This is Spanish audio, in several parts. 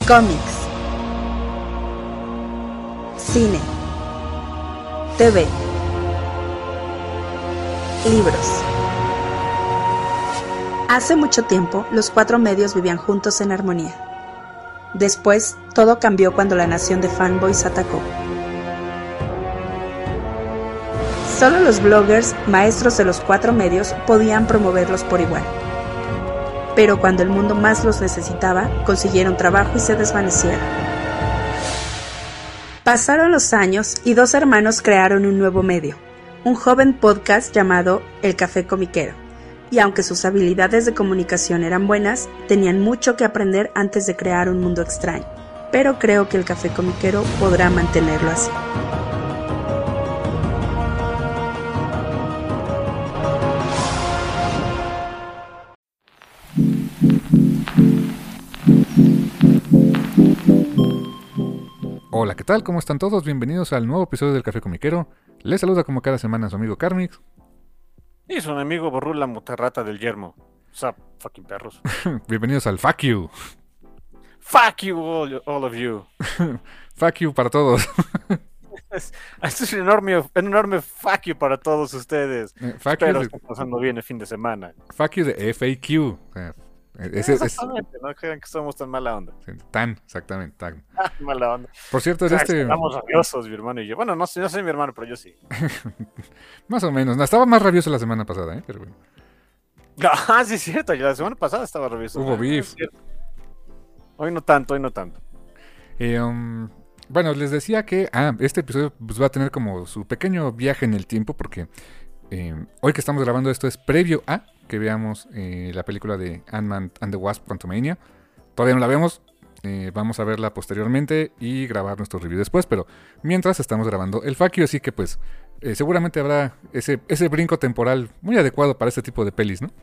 Cómics, cine, TV, libros. Hace mucho tiempo, los cuatro medios vivían juntos en armonía. Después, todo cambió cuando la nación de fanboys atacó. Solo los bloggers, maestros de los cuatro medios, podían promoverlos por igual. Pero cuando el mundo más los necesitaba, consiguieron trabajo y se desvanecieron. Pasaron los años y dos hermanos crearon un nuevo medio, un joven podcast llamado El Café Comiquero. Y aunque sus habilidades de comunicación eran buenas, tenían mucho que aprender antes de crear un mundo extraño. Pero creo que El Café Comiquero podrá mantenerlo así. Hola, ¿qué tal? ¿Cómo están todos? Bienvenidos al nuevo episodio del Café Comiquero. Les saluda como cada semana su amigo Carmix. Y su enemigo Borrula Mutarrata del Yermo. Sup, fucking perros. Bienvenidos al Fuck You. Fuck you, all of you. Fuck you para todos. Esto es un enorme fuck you para todos ustedes. Espero que estén pasando bien el fin de semana. Fuck you de FAQ. Exactamente, no crean que somos tan mala onda. Exactamente. Mala onda. Por cierto, es Estamos rabiosos, mi hermano y yo. Bueno, no soy mi hermano, pero yo sí. Más o menos. No, estaba más rabioso la semana pasada, pero bueno. Ah, sí es cierto. La semana pasada estaba rabioso. Hubo beef. Hoy no tanto. Bueno, les decía que este episodio pues, va a tener como su pequeño viaje en el tiempo porque hoy que estamos grabando esto es previo a que veamos la película de Ant-Man and the Wasp: Quantumania. Todavía no la vemos, vamos a verla posteriormente y grabar nuestro review después, pero mientras estamos grabando el Fuck You, así que pues seguramente habrá ese brinco temporal muy adecuado para este tipo de pelis, ¿no?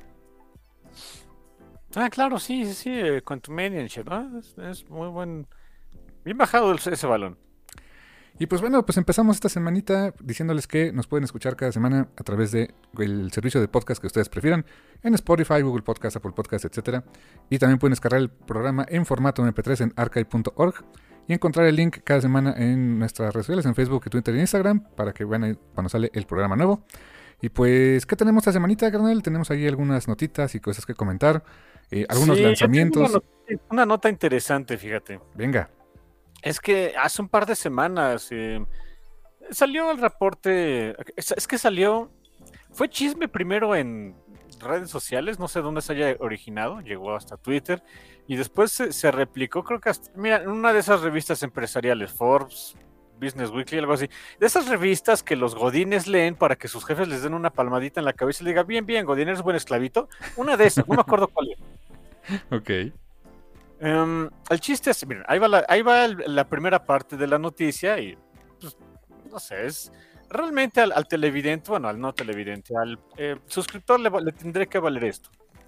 Ah, claro, sí, Quantumania and shit, ¿no? Es muy buen. Bien bajado ese balón. Y pues bueno, pues empezamos esta semanita diciéndoles que nos pueden escuchar cada semana a través del servicio de podcast que ustedes prefieran, en Spotify, Google Podcast, Apple Podcast, etc. Y también pueden descargar el programa en formato MP3 en archive.org y encontrar el link cada semana en nuestras redes sociales, en Facebook, Twitter e Instagram, para que vean ahí cuando sale el programa nuevo. Y pues, ¿qué tenemos esta semanita, carnal? Tenemos ahí algunas notitas y cosas que comentar, algunos lanzamientos. Una nota interesante, fíjate. Venga. Es que hace un par de semanas salió el reporte, es que fue chisme primero en redes sociales, no sé dónde se haya originado, llegó hasta Twitter y después se replicó, creo que mira, en una de esas revistas empresariales, Forbes, Business Weekly, algo así, de esas revistas que los godines leen para que sus jefes les den una palmadita en la cabeza y le digan, bien, godín, eres buen esclavito, una de esas, no me acuerdo cuál es. Ok. El chiste es, miren, ahí va la primera parte de la noticia y, pues, no sé, es realmente al televidente, bueno, al no televidente, al suscriptor le tendré que valer esto.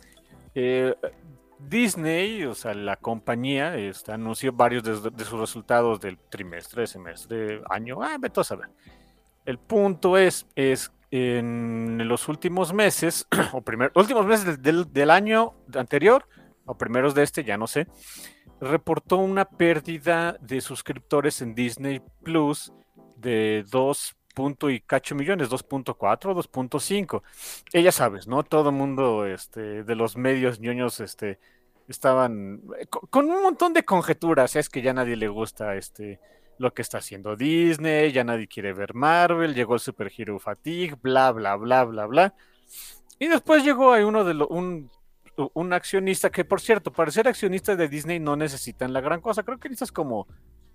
Disney, o sea, la compañía, anunció varios de sus resultados del trimestre, semestre, año, vete a saber. El punto es en los últimos meses, últimos meses del año anterior, o primeros de ya no sé, reportó una pérdida de suscriptores en Disney Plus de 2 y cacho millones, 2.4, 2.5. Ya sabes, ¿no? Todo el mundo de los medios ñoños estaban con un montón de conjeturas. Es que ya a nadie le gusta lo que está haciendo Disney, ya nadie quiere ver Marvel, llegó el Super Hero Fatigue, bla, bla, bla, bla, bla. Y después llegó ahí un accionista que, por cierto, para ser accionista de Disney no necesitan la gran cosa. Creo que necesitas como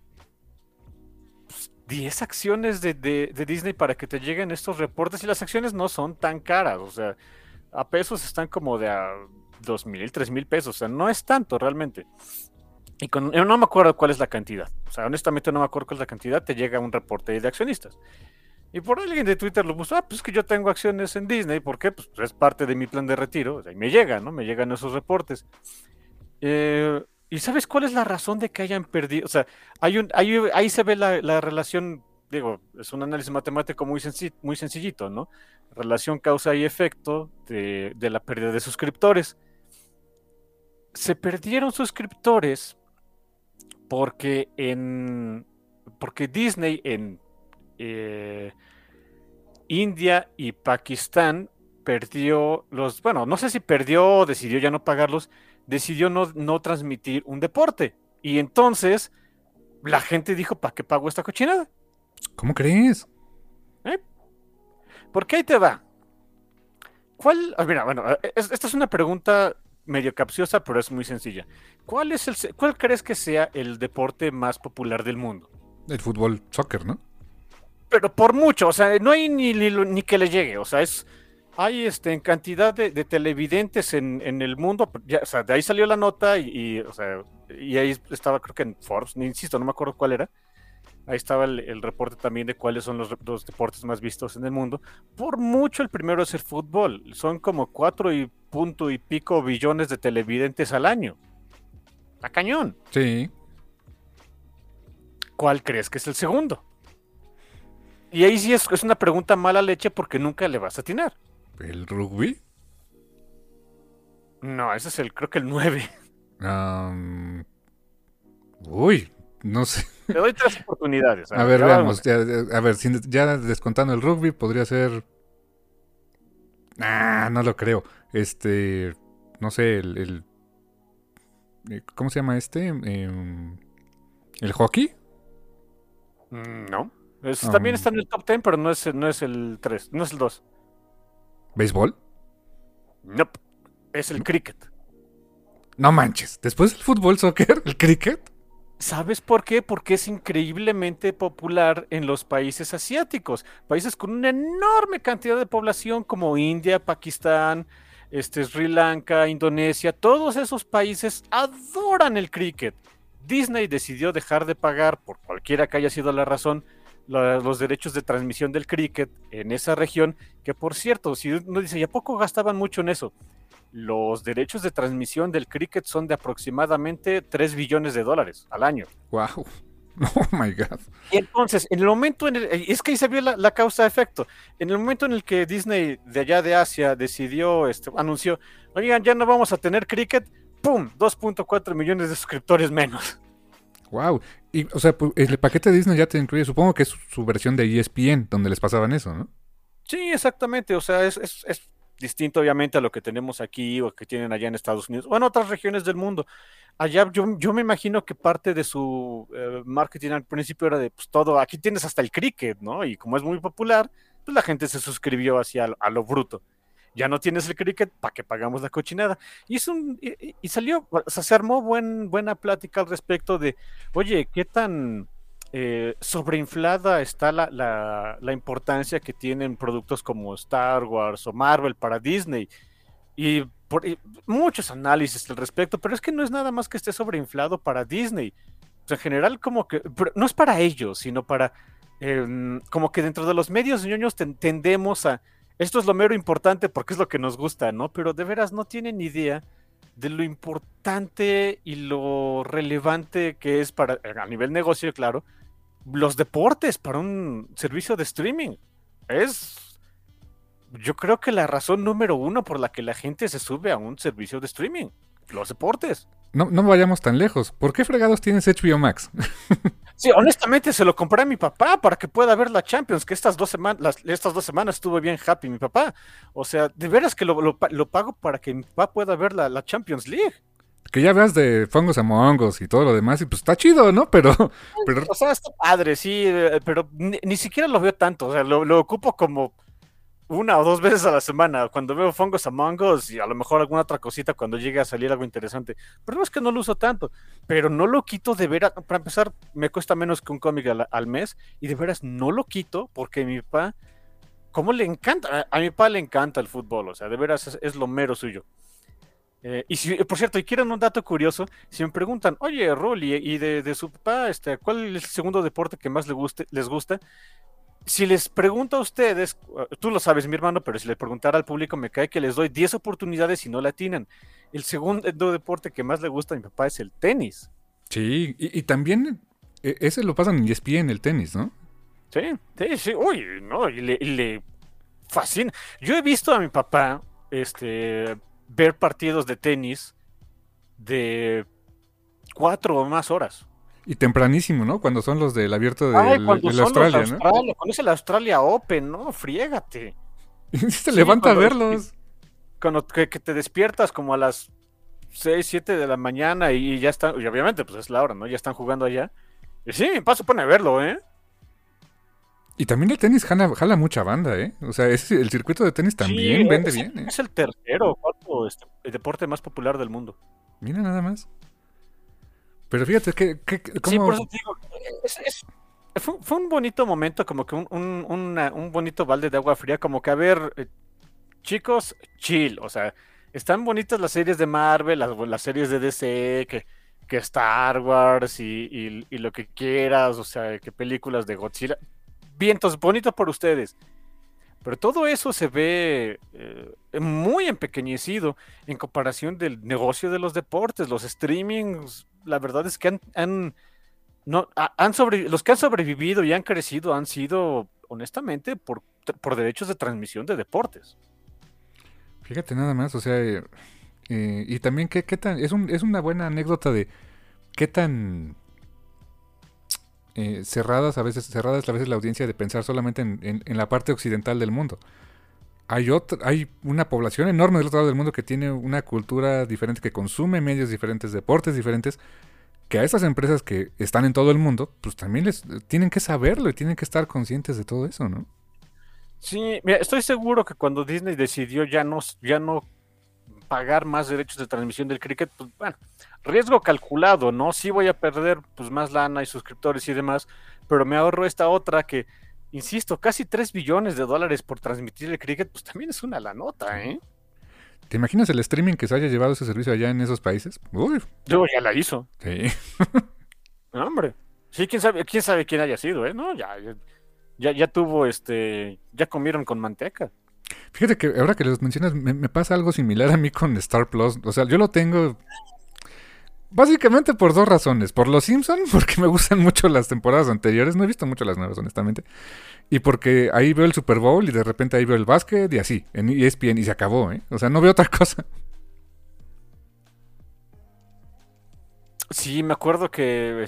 10 acciones de Disney para que te lleguen estos reportes y las acciones no son tan caras. O sea, a pesos están como de a 2,000, 3,000 pesos. O sea, no es tanto realmente. Y yo no me acuerdo cuál es la cantidad. O sea, honestamente no me acuerdo cuál es la cantidad. Te llega un reporte de accionistas. Y por alguien de Twitter lo puso, pues es que yo tengo acciones en Disney, ¿por qué? Pues es parte de mi plan de retiro, o sea, y me llega, ¿no? Me llegan esos reportes. ¿Y sabes cuál es la razón de que hayan perdido? O sea, ahí se ve la relación, digo, es un análisis matemático muy sencillito, ¿no? Relación causa y efecto de la pérdida de suscriptores. Se perdieron suscriptores porque porque Disney en India y Pakistán perdió bueno, no sé si perdió o decidió ya no pagarlos, decidió no transmitir un deporte. Y entonces la gente dijo, ¿para qué pago esta cochinada? ¿Cómo crees? Porque ahí te va. Mira, bueno, esta es una pregunta medio capciosa, pero es muy sencilla. ¿Cuál crees que sea el deporte más popular del mundo? El fútbol, soccer, ¿no? Pero por mucho, o sea, no hay ni que le llegue, o sea, hay en cantidad de televidentes en el mundo, o sea, de ahí salió la nota o sea, y ahí estaba, creo que en Forbes, insisto, no me acuerdo cuál era, ahí estaba el reporte también de cuáles son los deportes más vistos en el mundo. Por mucho el primero es el fútbol, son como 4 y pico billones de televidentes al año. ¡A cañón! Sí. ¿Cuál crees que es el segundo? Y ahí sí es una pregunta mala leche porque nunca le vas a atinar. ¿El rugby? No, ese es creo que el 9. Uy, no sé. Te doy 3 oportunidades. A ver, veamos. A ver, ya descontando el rugby, podría ser. No lo creo. No sé, ¿cómo se llama este? ¿El hockey? No. También está en el top 10, pero no es el 3, no es el 2. ¿Béisbol? Nope. Es el cricket. No manches. ¿Después del fútbol, soccer, el cricket? ¿Sabes por qué? Porque es increíblemente popular en los países asiáticos. Países con una enorme cantidad de población como India, Pakistán, Sri Lanka, Indonesia. Todos esos países adoran el cricket. Disney decidió dejar de pagar, por cualquiera que haya sido la razón, los derechos de transmisión del cricket en esa región, que por cierto, si uno dice, ¿y a poco gastaban mucho en eso? Los derechos de transmisión del cricket son de aproximadamente $3 billones al año. Wow. Oh my God. Y entonces, en el momento es que ahí se vio la causa-efecto. En el momento en el que Disney de allá de Asia decidió, anunció, oigan, ya no vamos a tener cricket, ¡pum! 2.4 millones de suscriptores menos. Wow. Y, o sea, el paquete de Disney ya te incluye, supongo que es su versión de ESPN, donde les pasaban eso, ¿no? Sí, exactamente. O sea, es distinto obviamente a lo que tenemos aquí o que tienen allá en Estados Unidos o en otras regiones del mundo. Allá yo me imagino que parte de su marketing al principio era de pues todo, aquí tienes hasta el cricket, ¿no? Y como es muy popular, pues la gente se suscribió hacia a lo bruto. Ya no tienes el cricket, ¿para qué pagamos la cochinada? Y salió, o sea, se armó buena plática al respecto de, oye, ¿qué tan sobreinflada está la importancia que tienen productos como Star Wars o Marvel para Disney? Y muchos análisis al respecto, pero es que no es nada más que esté sobreinflado para Disney. O sea, en general, como que, no es para ellos, sino para, como que dentro de los medios ñoños tendemos a, esto es lo mero importante porque es lo que nos gusta, ¿no? Pero de veras no tienen idea de lo importante y lo relevante que es para, a nivel negocio, claro, los deportes para un servicio de streaming. Yo creo que la razón número 1 por la que la gente se sube a un servicio de streaming, los deportes. No vayamos tan lejos. ¿Por qué fregados tienes HBO Max? Sí, honestamente se lo compré a mi papá para que pueda ver la Champions, que estas 2 semanas estuvo bien happy mi papá. O sea, de veras que lo pago para que mi papá pueda ver la Champions League. Que ya veas de Fongos Among Us y todo lo demás, y pues está chido, ¿no? Pero... O sea, está padre, sí, pero ni siquiera lo veo tanto. O sea, lo ocupo como 1 o 2 veces a la semana, cuando veo Fongos Among Us y a lo mejor alguna otra cosita cuando llegue a salir algo interesante. Pero no es que no lo uso tanto, pero no lo quito de veras. Para empezar, me cuesta menos que un cómic al mes y de veras no lo quito porque mi papá, ¿cómo le encanta? A mi papá le encanta el fútbol, o sea, de veras es lo mero suyo. Y si, por cierto, y quieren un dato curioso, si me preguntan, oye, Rol, y de su papá, ¿cuál es el segundo deporte que más les gusta? Si les pregunto a ustedes, tú lo sabes, mi hermano, pero si les preguntara al público, me cae que les doy 10 oportunidades y no la atinan. El segundo deporte que más le gusta a mi papá es el tenis. Sí, y también ese lo pasan en ESPN, el tenis, ¿no? Sí, uy, no, y le fascina. Yo he visto a mi papá, ver partidos de tenis de 4 o más horas. Y tempranísimo, ¿no? Cuando son los del abierto Cuando del son Australia, los ¿no? Australia, cuando es el Australia Open, ¿no? Friégate. Y se Sí, levanta a verlos. Cuando que te despiertas como a las 6, 7 de la mañana y ya están, y obviamente pues es la hora, ¿no? Ya están jugando allá. Y sí, mi paso pone a verlo, ¿eh? Y también el tenis jala mucha banda, ¿eh? O sea, el circuito de tenis también Sí, vende bien, ¿eh? es el tercero o cuarto el deporte más popular del mundo. Mira nada más. Pero fíjate Sí, cómo... por eso te digo, fue un bonito momento, como que un bonito balde de agua fría, como que a ver, chicos, chill, o sea, están bonitas las series de Marvel, las series de DC, que Star Wars y lo que quieras, o sea, que películas de Godzilla. Vientos, bonito por ustedes. Pero todo eso se ve muy empequeñecido en comparación del negocio de los deportes. Los streamings, la verdad es que los que han sobrevivido y han crecido han sido, honestamente, por derechos de transmisión de deportes. Fíjate nada más, o sea... y también qué tan... Es una buena anécdota de qué tan... cerradas a veces la audiencia de pensar solamente en la parte occidental del mundo. Hay una población enorme del otro lado del mundo que tiene una cultura diferente, que consume medios diferentes, deportes diferentes, que a estas empresas que están en todo el mundo, pues también les tienen que saberlo y tienen que estar conscientes de todo eso, ¿no? Sí, mira, estoy seguro que cuando Disney decidió ya no pagar más derechos de transmisión del cricket, pues bueno, riesgo calculado, ¿no? Sí voy a perder pues más lana y suscriptores y demás, pero me ahorro esta otra que, insisto, casi $3 billones por transmitir el cricket, pues también es una lanota, ¿eh? ¿Te imaginas el streaming que se haya llevado ese servicio allá en esos países? Uy, Yo ya la hizo. sí. No, hombre. Sí, quién sabe quién haya sido, ¿eh? No, ya tuvo ya comieron con manteca. Fíjate que ahora que los mencionas, me pasa algo similar a mí con Star Plus. O sea, yo lo tengo básicamente por dos razones. Por los Simpsons, porque me gustan mucho las temporadas anteriores. No he visto mucho las nuevas, honestamente. Y porque ahí veo el Super Bowl y de repente ahí veo el básquet y así, en ESPN y se acabó, ¿eh? O sea, no veo otra cosa. Sí, me acuerdo que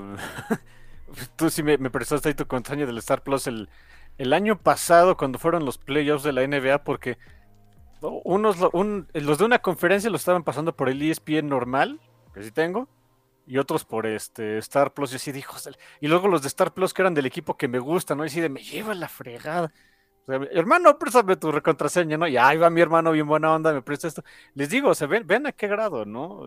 tú sí me prestaste ahí tu contraña del Star Plus el año pasado cuando fueron los playoffs de la NBA porque los de una conferencia lo estaban pasando por el ESPN normal, que sí tengo, y otros por Star Plus. Yo sí dijo, y luego los de Star Plus que eran del equipo que me gusta, ¿no? Y sí me lleva la fregada. O sea, hermano, préstame tu contraseña, ¿no? Y ahí va mi hermano bien buena onda, me presta esto. Les digo, o sea, ven a qué grado, ¿no?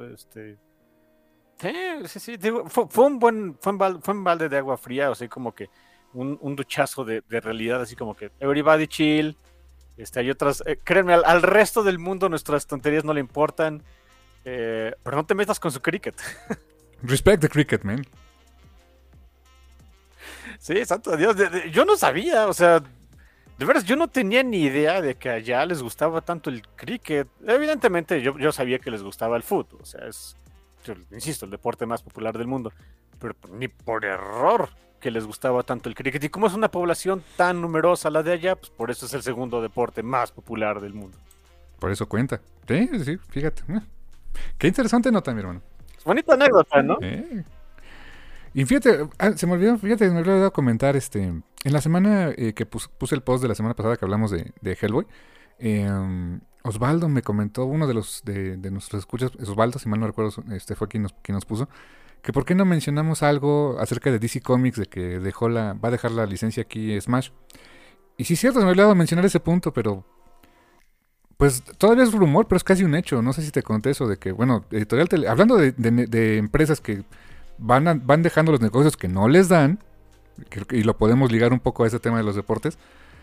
Sí, digo, fue un balde de agua fría, o sea, como que un duchazo de realidad, así como que everybody chill. Hay otras, créanme, al resto del mundo nuestras tonterías no le importan, pero no te metas con su cricket. Respect the cricket, man. Sí, santo Dios, yo no sabía, o sea, de veras, yo no tenía ni idea de que allá les gustaba tanto el cricket. Evidentemente, yo sabía que les gustaba el fútbol, o sea, yo insisto, el deporte más popular del mundo, pero ni por error que les gustaba tanto el cricket. Y como es una población tan numerosa la de allá, pues por eso es el segundo deporte más popular del mundo. Por eso cuenta. Sí, fíjate. Qué interesante nota, mi hermano. Es bonita anécdota, ¿no? Y fíjate, se me olvidó, me había olvidado comentar, en la semana que puse el post de la semana pasada que hablamos de Hellboy, Osvaldo me comentó, uno de nuestros escuchas, Osvaldo, si mal no recuerdo, fue quien nos puso, que por qué no mencionamos algo acerca de DC Comics, de que va a dejar la licencia aquí Smash. Y sí, cierto, se me había olvidado mencionar ese punto, pero pues todavía es rumor, pero es casi un hecho. No sé si te conté eso, de que, bueno, hablando de empresas que van dejando los negocios que no les dan, y lo podemos ligar un poco a ese tema de los deportes,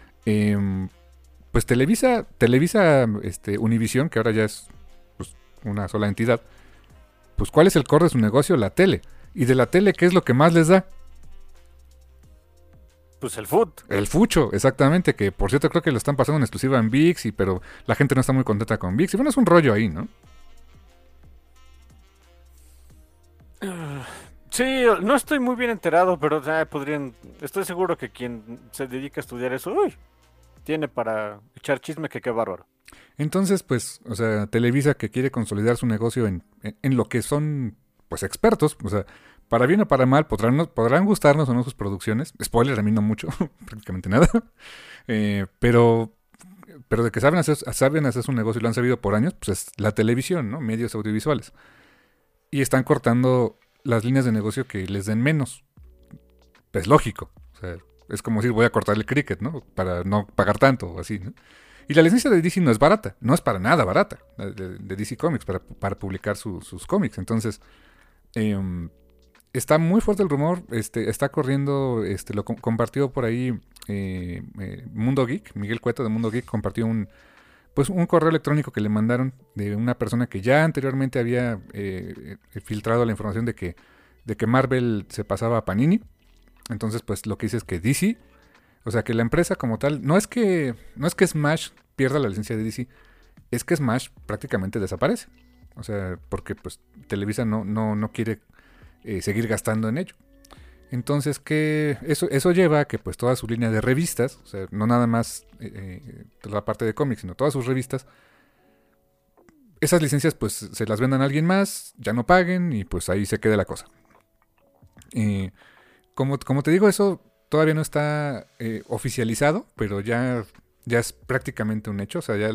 pues Televisa Univisión, que ahora ya es pues, una sola entidad, pues ¿cuál es el core de su negocio? La tele. Y de la tele, ¿qué es lo que más les da? Pues el foot. El fucho, exactamente, que por cierto creo que lo están pasando en exclusiva en ViX, pero la gente no está muy contenta con ViX. Y bueno, es un rollo ahí, ¿no? Sí, no estoy muy bien enterado, pero estoy seguro que quien se dedica a estudiar eso, tiene para echar chisme que qué bárbaro. Entonces, pues, o sea, Televisa que quiere consolidar su negocio en lo que son, pues, expertos, o sea, para bien o para mal, podrán gustarnos o no sus producciones. Spoiler, a mí no mucho, prácticamente nada. Pero de que saben hacer su negocio y lo han sabido por años, pues es la televisión, ¿no? Medios audiovisuales. Y están cortando las líneas de negocio que les den menos. Es lógico. O sea, es como decir, voy a cortar el cricket, ¿no? Para no pagar tanto o así, ¿no? Y la licencia de DC no es barata. No es para nada barata. De DC Comics para publicar sus cómics. Entonces, está muy fuerte el rumor. Está corriendo, lo compartió por ahí Mundo Geek. Miguel Cueto de Mundo Geek compartió un correo electrónico que le mandaron de una persona que ya anteriormente había filtrado la información de que Marvel se pasaba a Panini. Entonces, pues lo que dice es que DC, o sea, que la empresa como tal, no es que Smash pierda la licencia de DC, es que Smash prácticamente desaparece. O sea, porque pues Televisa no quiere seguir gastando en ello. Entonces, que eso lleva a que pues toda su línea de revistas, o sea, no nada más la parte de cómics, sino todas sus revistas, esas licencias pues se las vendan a alguien más, ya no paguen y pues ahí se quede la cosa. Como te digo, eso todavía no está oficializado, pero ya es prácticamente un hecho. O sea, ya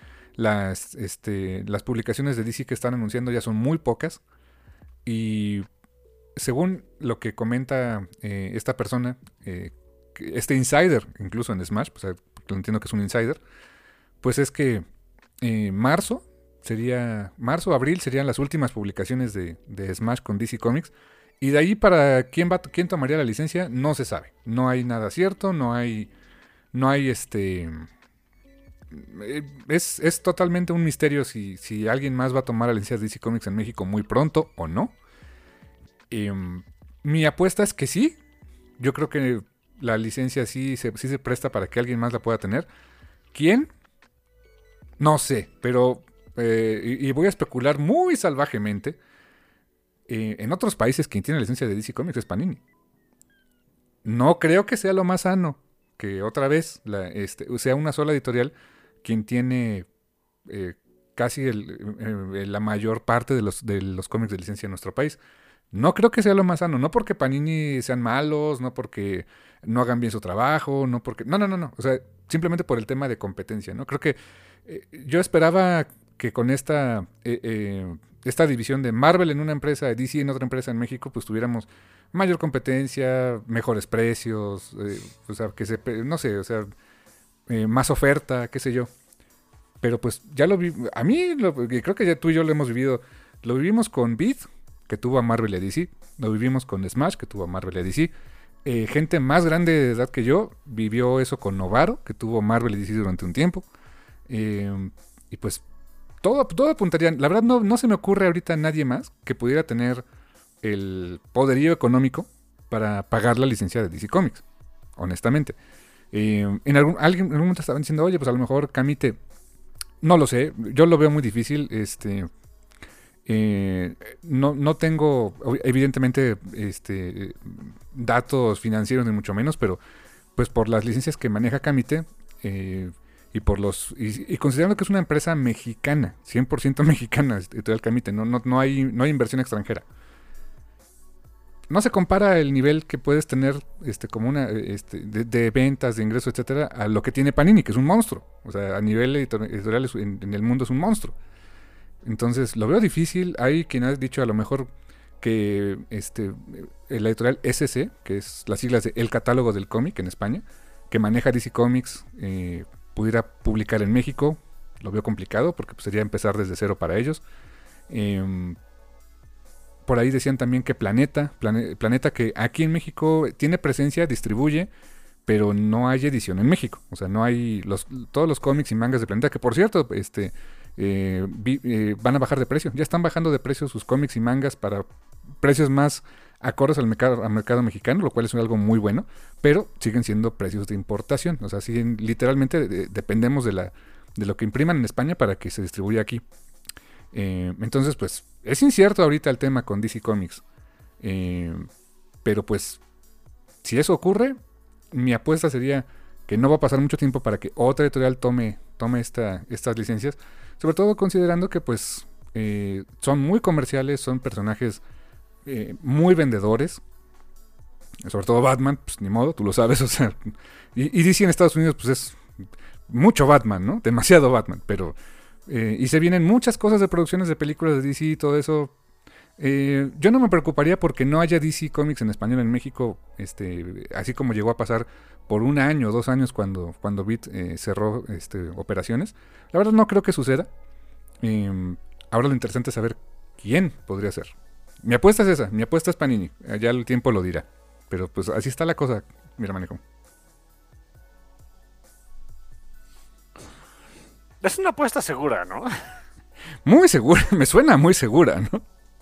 las publicaciones de DC que están anunciando ya son muy pocas. Y según lo que comenta esta persona, este insider, incluso en Smash, pues lo entiendo que es un insider, pues es que marzo, abril serían las últimas publicaciones de Smash con DC Comics. Y de ahí para quién tomaría la licencia, no se sabe. No hay nada cierto, no hay es totalmente un misterio si alguien más va a tomar la licencia de DC Comics en México muy pronto o no. Mi apuesta es que sí. Yo creo que la licencia sí se presta para que alguien más la pueda tener. ¿Quién? No sé, pero y voy a especular muy salvajemente. En otros países quien tiene la licencia de DC Comics es Panini. No creo que sea lo más sano que otra vez sea una sola editorial quien tiene casi la mayor parte de los cómics de licencia en nuestro país. No creo que sea lo más sano, no porque Panini sean malos, no porque no hagan bien su trabajo, no porque... No. O sea, simplemente por el tema de competencia, ¿no? Creo que yo esperaba que con esta división de Marvel en una empresa, DC en otra empresa en México, pues tuviéramos mayor competencia, mejores precios, o sea, no sé, o sea, más oferta, qué sé yo. Pero pues ya lo vi, a mí, creo que ya tú y yo lo hemos vivido, lo vivimos con Beat, que tuvo a Marvel y a DC, lo vivimos con Smash, que tuvo a Marvel y a DC. Gente más grande de edad que yo vivió eso con Novaro, que tuvo Marvel y DC durante un tiempo. Y pues todo apuntaría, la verdad no se me ocurre ahorita a nadie más que pudiera tener el poderío económico para pagar la licencia de DC Comics, honestamente. En algún momento estaban diciendo, oye, pues a lo mejor Camite, no lo sé, yo lo veo muy difícil, no tengo evidentemente datos financieros ni mucho menos, pero pues por las licencias que maneja Camite, y considerando que es una empresa mexicana, 100% mexicana, Editorial Camite, no hay inversión extranjera. No se compara el nivel que puedes tener como una de ventas, de ingresos, etcétera, a lo que tiene Panini, que es un monstruo. O sea, a nivel editorial en el mundo es un monstruo. Entonces, lo veo difícil. Hay quien ha dicho a lo mejor que la editorial SC, que es las siglas de El Catálogo del Cómic en España, que maneja DC Comics, pudiera publicar en México. Lo veo complicado porque pues, sería empezar desde cero para ellos. Por ahí decían también que Planeta que aquí en México tiene presencia, distribuye, pero no hay edición en México. O sea, no hay todos los cómics y mangas de Planeta, que por cierto, van a bajar de precio. Ya están bajando de precio sus cómics y mangas para precios más acordes al mercado mexicano, lo cual es algo muy bueno, pero siguen siendo precios de importación. O sea, literalmente dependemos de lo que impriman en España para que se distribuya aquí. Entonces, pues, es incierto ahorita el tema con DC Comics. Pero pues, si eso ocurre, mi apuesta sería que no va a pasar mucho tiempo para que otra editorial tome estas licencias. Sobre todo considerando que pues son muy comerciales, son personajes muy vendedores. Sobre todo Batman, pues ni modo, tú lo sabes, o sea. Y DC en Estados Unidos, pues es mucho Batman, ¿no? Demasiado Batman, pero... y se vienen muchas cosas de producciones de películas de DC y todo eso. Yo no me preocuparía porque no haya DC Comics en español en México, así como llegó a pasar por 1 año o 2 años cuando Beat cerró operaciones. La verdad no creo que suceda. Ahora lo interesante es saber quién podría ser. Mi apuesta es esa, mi apuesta es Panini. Ya el tiempo lo dirá. Pero pues así está la cosa, mira, manejo. Es una apuesta segura, ¿no? Muy segura, me suena muy segura, ¿no?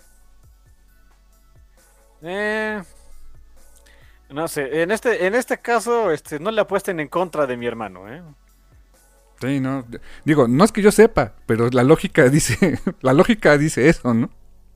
No sé, en este caso, no le apuesten en contra de mi hermano, ¿eh? Sí, no. Digo, no es que yo sepa, pero la lógica dice, la lógica dice eso, ¿no?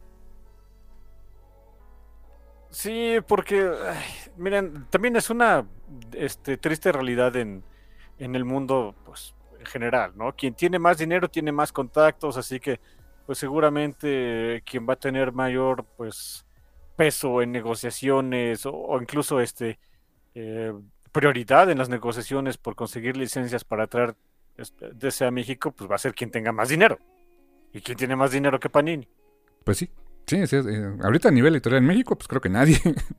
Sí, porque, miren, también es una triste realidad en el mundo, pues, en general, ¿no? Quien tiene más dinero tiene más contactos, así que, pues, seguramente quien va a tener mayor, pues, peso en negociaciones o incluso, prioridad en las negociaciones por conseguir licencias para traer DC a México, pues va a ser quien tenga más dinero. ¿Y quién tiene más dinero que Panini? Pues sí. Sí, sí, ahorita a nivel editorial en México, pues creo que nadie.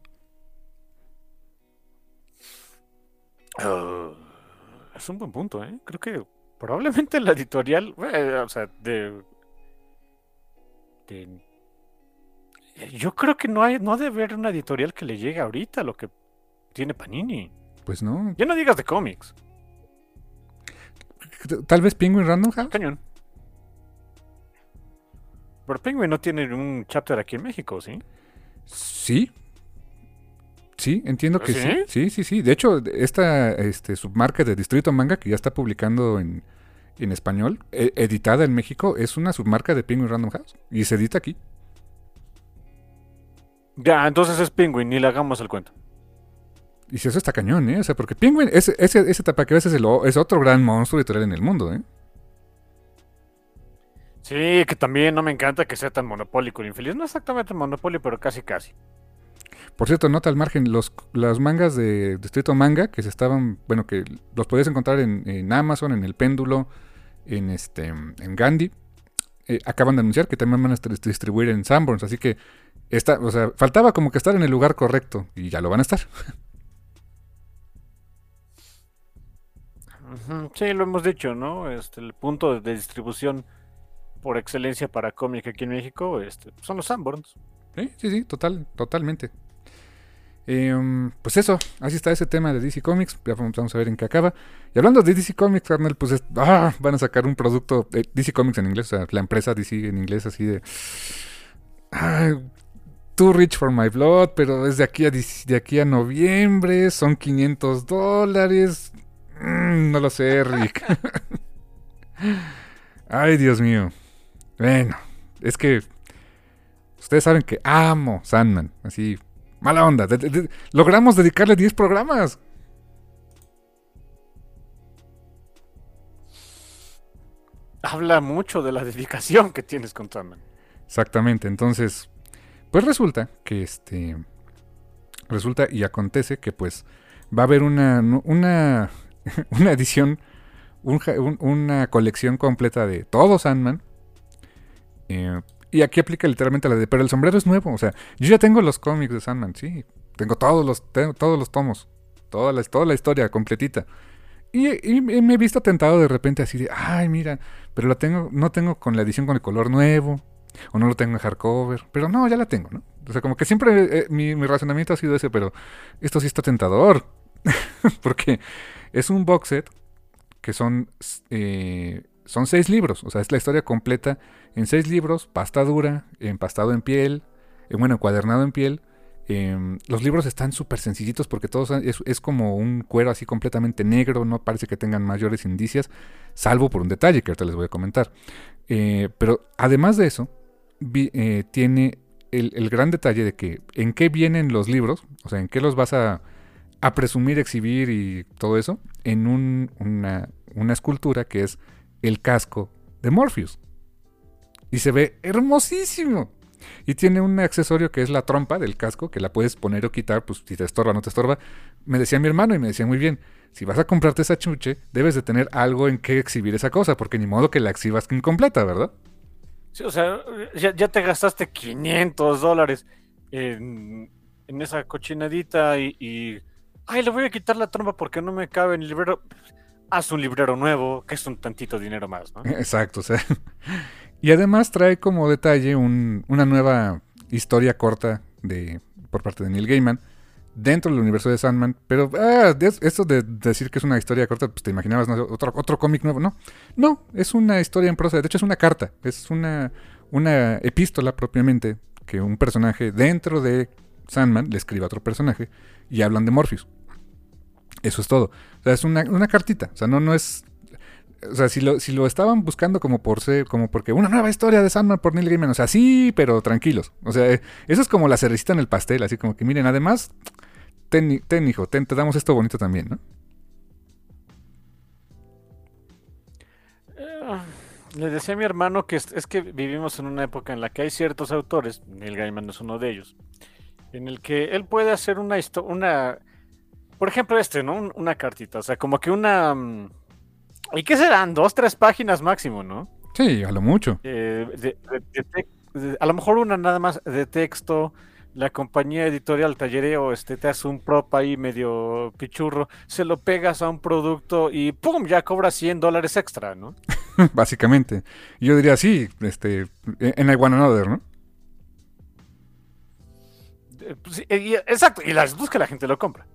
Es un buen punto, ¿eh? Creo que probablemente la editorial, o sea, yo creo que no ha de haber una editorial que le llegue ahorita a lo que tiene Panini. Pues no. Ya no digas de cómics. Tal vez Penguin Random House. Cañón. Pero Penguin no tiene un chapter aquí en México, ¿sí? Sí. Sí, entiendo que ¿Sí? sí. Sí. De hecho, esta submarca de Distrito Manga, que ya está publicando en español, editada en México, es una submarca de Penguin Random House. Y se edita aquí. Ya, entonces es Penguin, ni le hagamos el cuento. Y si eso está cañón, ¿eh? O sea, porque Penguin, ese tapaquebas es otro gran monstruo editorial en el mundo, ¿eh? Sí, que también no me encanta que sea tan monopólico el infeliz. No exactamente monopolio, pero casi. Por cierto, nota al margen, las mangas de Distrito Manga, que que los podías encontrar en Amazon, en El Péndulo, en Gandhi, acaban de anunciar que también van a distribuir en Sanborns, así que o sea, faltaba como que estar en el lugar correcto, y ya lo van a estar. Sí, lo hemos dicho, ¿no? El punto de distribución por excelencia para cómic aquí en México son los Sanborns. Sí, totalmente. Pues eso, así está ese tema de DC Comics. Ya vamos a ver en qué acaba. Y hablando de DC Comics, carnal, pues van a sacar un producto DC Comics en inglés, o sea, la empresa DC en inglés, así de too rich for my blood, pero es de aquí a noviembre, son $500. No lo sé, Rick. Ay, Dios mío. Bueno, es que ustedes saben que amo Sandman, así, mala onda. Logramos dedicarle 10 programas. Habla mucho de la dedicación que tienes con Sandman. Exactamente, entonces, pues resulta que resulta y acontece que pues va a haber una edición, una colección completa de todo Sandman. Y aquí aplica literalmente la de, pero el sombrero es nuevo. O sea, yo ya tengo los cómics de Sandman, sí. Tengo todos los tomos. Toda la historia completita. Y me he visto tentado de repente así de, ay, mira, pero no tengo con la edición con el color nuevo. O no lo tengo en hardcover. Pero no, ya la tengo, ¿no? O sea, como que siempre mi razonamiento ha sido ese, pero esto sí está tentador. Porque es un box set que son 6 libros. O sea, es la historia completa en 6 libros, pasta dura, empastado en piel, encuadernado en piel. Los libros están súper sencillitos porque todos es como un cuero así completamente negro, no parece que tengan mayores indicios, salvo por un detalle que ahorita les voy a comentar. Pero además de eso, tiene el gran detalle de que en qué vienen los libros, o sea, en qué los vas a presumir, exhibir y todo eso, en una escultura que es el casco de Morpheus. Y se ve hermosísimo. Y tiene un accesorio que es la trompa del casco, que la puedes poner o quitar, pues si te estorba o no te estorba. Me decía mi hermano y me decía muy bien, si vas a comprarte esa chuche, debes de tener algo en que exhibir esa cosa, porque ni modo que la exhibas incompleta, ¿verdad? Sí, o sea, ya te gastaste $500 en esa cochinadita ay, le voy a quitar la trompa porque no me cabe en el librero. Haz un librero nuevo, que es un tantito dinero más, ¿no? Exacto, o sea. Y además trae como detalle una nueva historia corta por parte de Neil Gaiman dentro del universo de Sandman. Pero esto de decir que es una historia corta, pues te imaginabas, ¿no? Otro cómic nuevo. No, no, es una historia en prosa. De hecho, es una carta. Es una epístola propiamente que un personaje dentro de Sandman le escribe a otro personaje y hablan de Morpheus. Eso es todo. O sea, es una cartita. O sea, no es... O sea, si lo estaban buscando como porque una nueva historia de Sandman por Neil Gaiman, o sea, sí, pero tranquilos. O sea, eso es como la cerecita en el pastel, así como que miren, además, ten hijo, te damos esto bonito también, ¿no? Le decía a mi hermano que es que vivimos en una época en la que hay ciertos autores, Neil Gaiman es uno de ellos, en el que él puede hacer una historia, por ejemplo ¿no? Una cartita, o sea, como que ¿y qué serán? 2, 3 páginas máximo, ¿no? Sí, a lo mucho. A lo mejor una nada más de texto, la compañía editorial Tallereo te hace un prop ahí medio pichurro, se lo pegas a un producto y ¡pum! Ya cobra $100 extra, ¿no? Básicamente. Yo diría, sí, en I One Another, ¿no? Pues, exacto, y las busca la gente lo compra.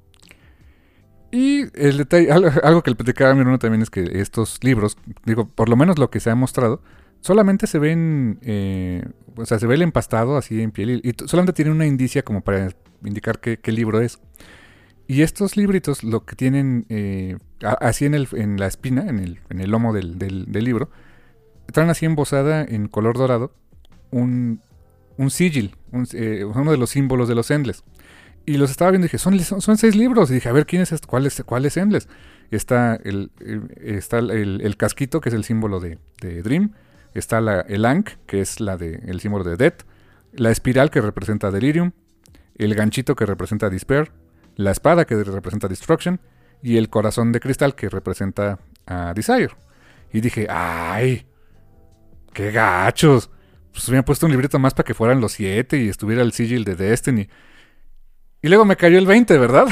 Y el detalle, algo que le platicaba a mi hermano también es que estos libros, digo, por lo menos lo que se ha mostrado, solamente se ven, o sea, se ve el empastado así en piel y solamente tiene una indicia como para indicar qué libro es. Y estos libritos lo que tienen así en la espina, en el lomo del libro, traen así embosada en color dorado un sigil, uno de los símbolos de los Endless. Y los estaba viendo y dije, son 6 libros. Y dije, a ver, ¿quién es esto? ¿Cuál es Endless? Está el casquito, que es el símbolo de Dream. Está el Ankh, que es el símbolo de Death. La espiral, que representa Delirium. El ganchito, que representa Despair. La espada, que representa Destruction. Y el corazón de cristal, que representa Desire. Y dije, ¡ay! ¡Qué gachos! Pues hubieran puesto un librito más para que fueran los 7 y estuviera el sigil de Destiny. Y luego me cayó el 20, ¿verdad?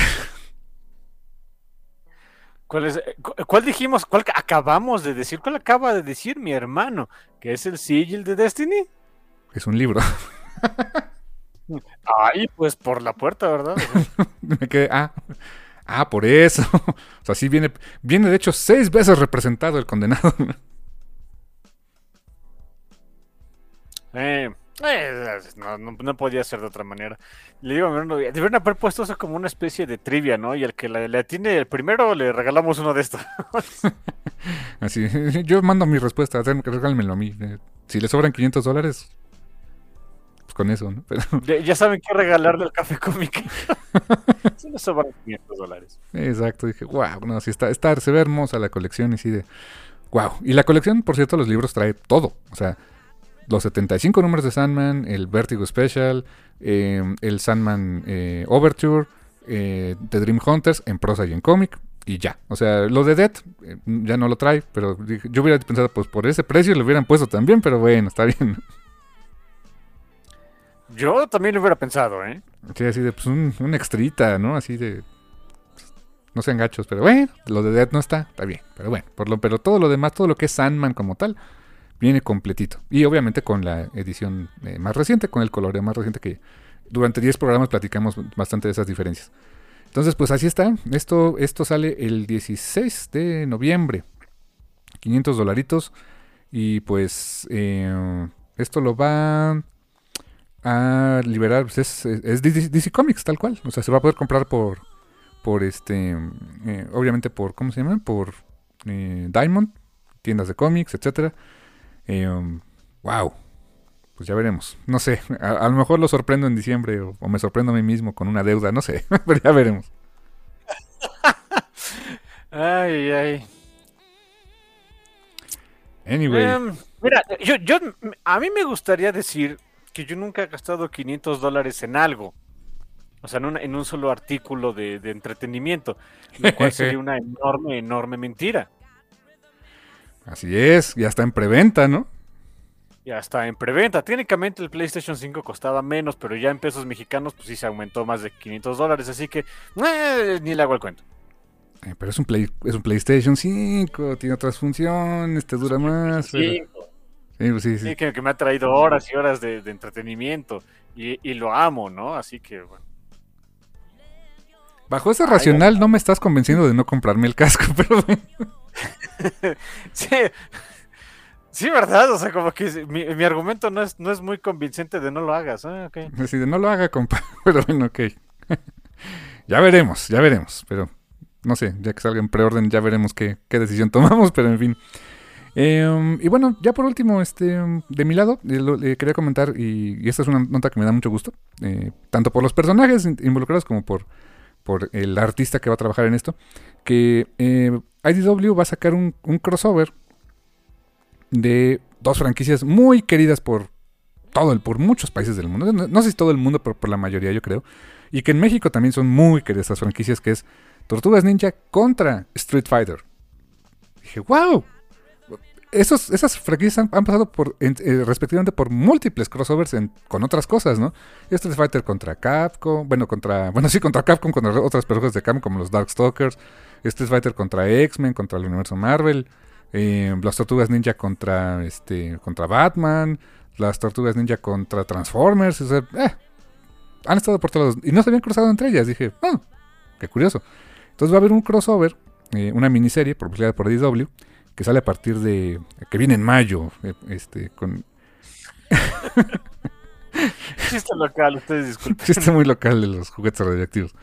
¿Cuál dijimos? ¿Cuál acabamos de decir? ¿Cuál acaba de decir mi hermano? ¿Que es el sigil de Destiny? Es un libro. Ay, pues por la puerta, ¿verdad? Me quedé, por eso. O sea, sí viene de hecho 6 veces representado el condenado. No podía ser de otra manera. Le digo a mi hermano, deberían haber puesto eso como una especie de trivia, ¿no? Y al que le atine el primero, le regalamos uno de estos. Así, yo mando mi respuesta, regálenmelo a mí. Si le sobran $500, pues con eso, ¿no? Pero... Ya saben qué regalarle al Café Cómic. Si le sobran $500. Exacto, dije, wow, no, sí se ve hermosa la colección y sí de, wow. Y la colección, por cierto, los libros trae todo, o sea, los 75 números de Sandman, el Vertigo Special, el Sandman Overture, The Dream Hunters en prosa y en cómic, y ya. O sea, lo de Death ya no lo trae, pero yo hubiera pensado, pues por ese precio lo hubieran puesto también, pero bueno, está bien. Yo también lo hubiera pensado, ¿eh? Sí, así de, pues un extrita, ¿no? Así de... No sean gachos, pero bueno, lo de Death no está bien, pero bueno, pero todo lo demás, todo lo que es Sandman como tal, viene completito. Y obviamente con la edición más reciente, con el coloreo más reciente, que durante 10 programas platicamos bastante de esas diferencias. Entonces, pues así está. Esto sale el 16 de noviembre. $500. Y pues esto lo va a liberar. Pues es DC Comics, tal cual. O sea, se va a poder comprar por obviamente por, ¿cómo se llama? Por Diamond, tiendas de cómics, etcétera. Wow, pues ya veremos. No sé, a lo mejor lo sorprendo en diciembre o me sorprendo a mí mismo con una deuda, no sé, pero ya veremos. Ay. Anyway. Mira, a mí me gustaría decir que yo nunca he gastado $500 en algo. O sea, en un solo artículo de entretenimiento, lo cual sería una enorme, enorme mentira. Así es, ya está en preventa, ¿no? Ya está en preventa. Técnicamente el PlayStation 5 costaba menos, pero ya en pesos mexicanos, pues sí se aumentó más de $500, así que ni le hago el cuento. Pero es un PlayStation 5, tiene otras funciones, te dura más. Pero... Sí. Que me ha traído horas y horas de entretenimiento y lo amo, ¿no? Así que, bueno. Bajo ese racional no me estás convenciendo de no comprarme el casco, pero... Sí, ¿verdad? O sea, como que mi argumento no es muy convincente de no lo hagas. Okay. Sí, de no lo haga, compa. Pero bueno, ok. Ya veremos. Pero no sé, ya que salga en preorden, ya veremos qué decisión tomamos, pero en fin. Y bueno, ya por último, de mi lado, le quería comentar, y esta es una nota que me da mucho gusto, tanto por los personajes involucrados como por el artista que va a trabajar en esto, que IDW va a sacar un crossover de dos franquicias muy queridas por muchos países del mundo. No sé si todo el mundo, pero por la mayoría yo creo. Y que en México también son muy queridas estas franquicias, que es Tortugas Ninja contra Street Fighter. Dije, wow. Esas franquicias han pasado respectivamente por múltiples crossovers con otras cosas, ¿no? Street Fighter contra Capcom, contra Capcom, contra otras personas de Capcom como los Darkstalkers, Street Fighter contra X-Men, contra el universo Marvel, las Tortugas Ninja contra Batman, las Tortugas Ninja contra Transformers, o sea, han estado por todos lados y no se habían cruzado entre ellas. Dije, qué curioso. Entonces va a haber un crossover, una miniserie publicada por IDW, que sale a partir de... que viene en mayo, con... Chiste local, ustedes disculpen. Chiste muy local de los juguetes radioactivos.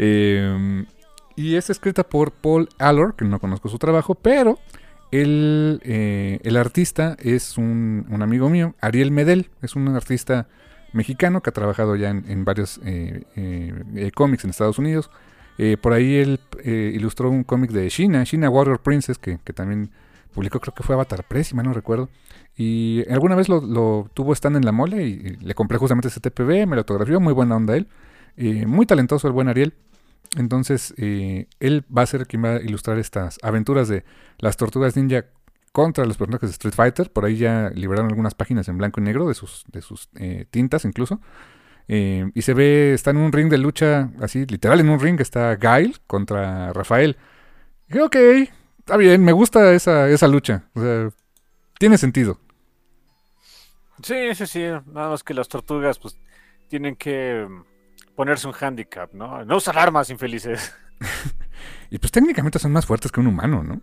Y es escrita por Paul Allor, que no conozco su trabajo, pero el artista es un amigo mío, Ariel Medel, es un artista mexicano que ha trabajado ya en varios cómics en Estados Unidos. Por ahí él ilustró un cómic de Sheena Warrior Princess, que también publicó, creo que fue Avatar Press, si mal no recuerdo. Y alguna vez lo tuvo Stan en la mole y le compré justamente ese TPB, me lo autografió, muy buena onda él. Muy talentoso el buen Ariel. Entonces, él va a ser quien va a ilustrar estas aventuras de las Tortugas Ninja contra los personajes de Street Fighter. Por ahí ya liberaron algunas páginas en blanco y negro de sus tintas incluso. Y se ve, está en un ring de lucha, así, literal en un ring, está Guile contra Rafael. Y dije, ok, está bien, me gusta esa lucha. O sea, tiene sentido. Sí, nada más que las tortugas, pues, tienen que ponerse un handicap, ¿no? No usar armas, infelices. Y pues técnicamente son más fuertes que un humano, ¿no?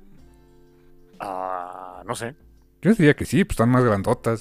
No sé. Yo diría que sí, pues están más grandotas.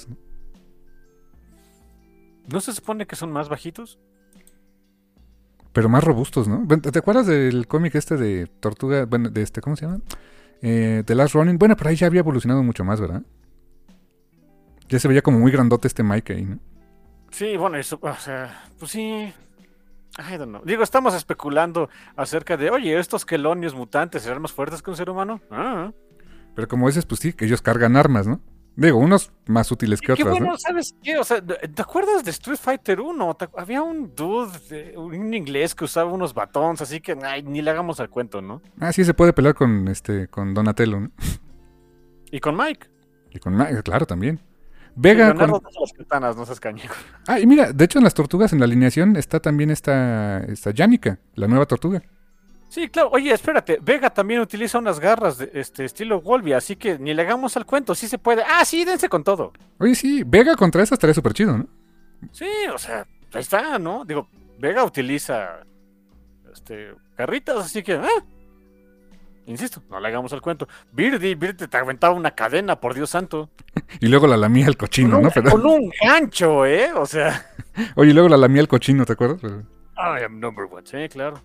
¿No se supone que son más bajitos? Pero más robustos, ¿no? ¿Te acuerdas del cómic de Tortuga? Bueno, ¿cómo se llama? The Last Ronin. Bueno, por ahí ya había evolucionado mucho más, ¿verdad? Ya se veía como muy grandote Mike ahí, ¿no? Sí, bueno, eso, o sea, pues sí. I don't know. Digo, estamos especulando acerca de, oye, estos quelonios mutantes serán más fuertes que un ser humano. Pero como dices, pues sí, que ellos cargan armas, ¿no? Digo, unos más útiles que otros, bueno, ¿no? ¿sabes qué? O sea, ¿te acuerdas de Street Fighter 1? Había un dude, un inglés que usaba unos batones, así que ni le hagamos al cuento, ¿no? Sí, se puede pelear con Donatello, ¿no? Y con Mike. Y con Mike, claro, también. Vega con... las katanas, no seas cañico. Y mira, de hecho en las tortugas, en la alineación, está también esta Yannica, la nueva tortuga. Sí, claro. Oye, espérate. Vega también utiliza unas garras de estilo Wolvie, así que ni le hagamos al cuento. Sí se puede. Sí, dense con todo. Oye, sí. Vega contra esa estaría súper chido, ¿no? Sí, o sea, ahí está, ¿no? Digo, Vega utiliza garritas, así que... Insisto, no le hagamos al cuento. Birdie te aventaba una cadena, por Dios santo. Y luego la lamía el cochino, ¿no? Con un gancho, O sea... Oye, y luego la lamía el cochino, ¿te acuerdas? I am number one. Sí, claro.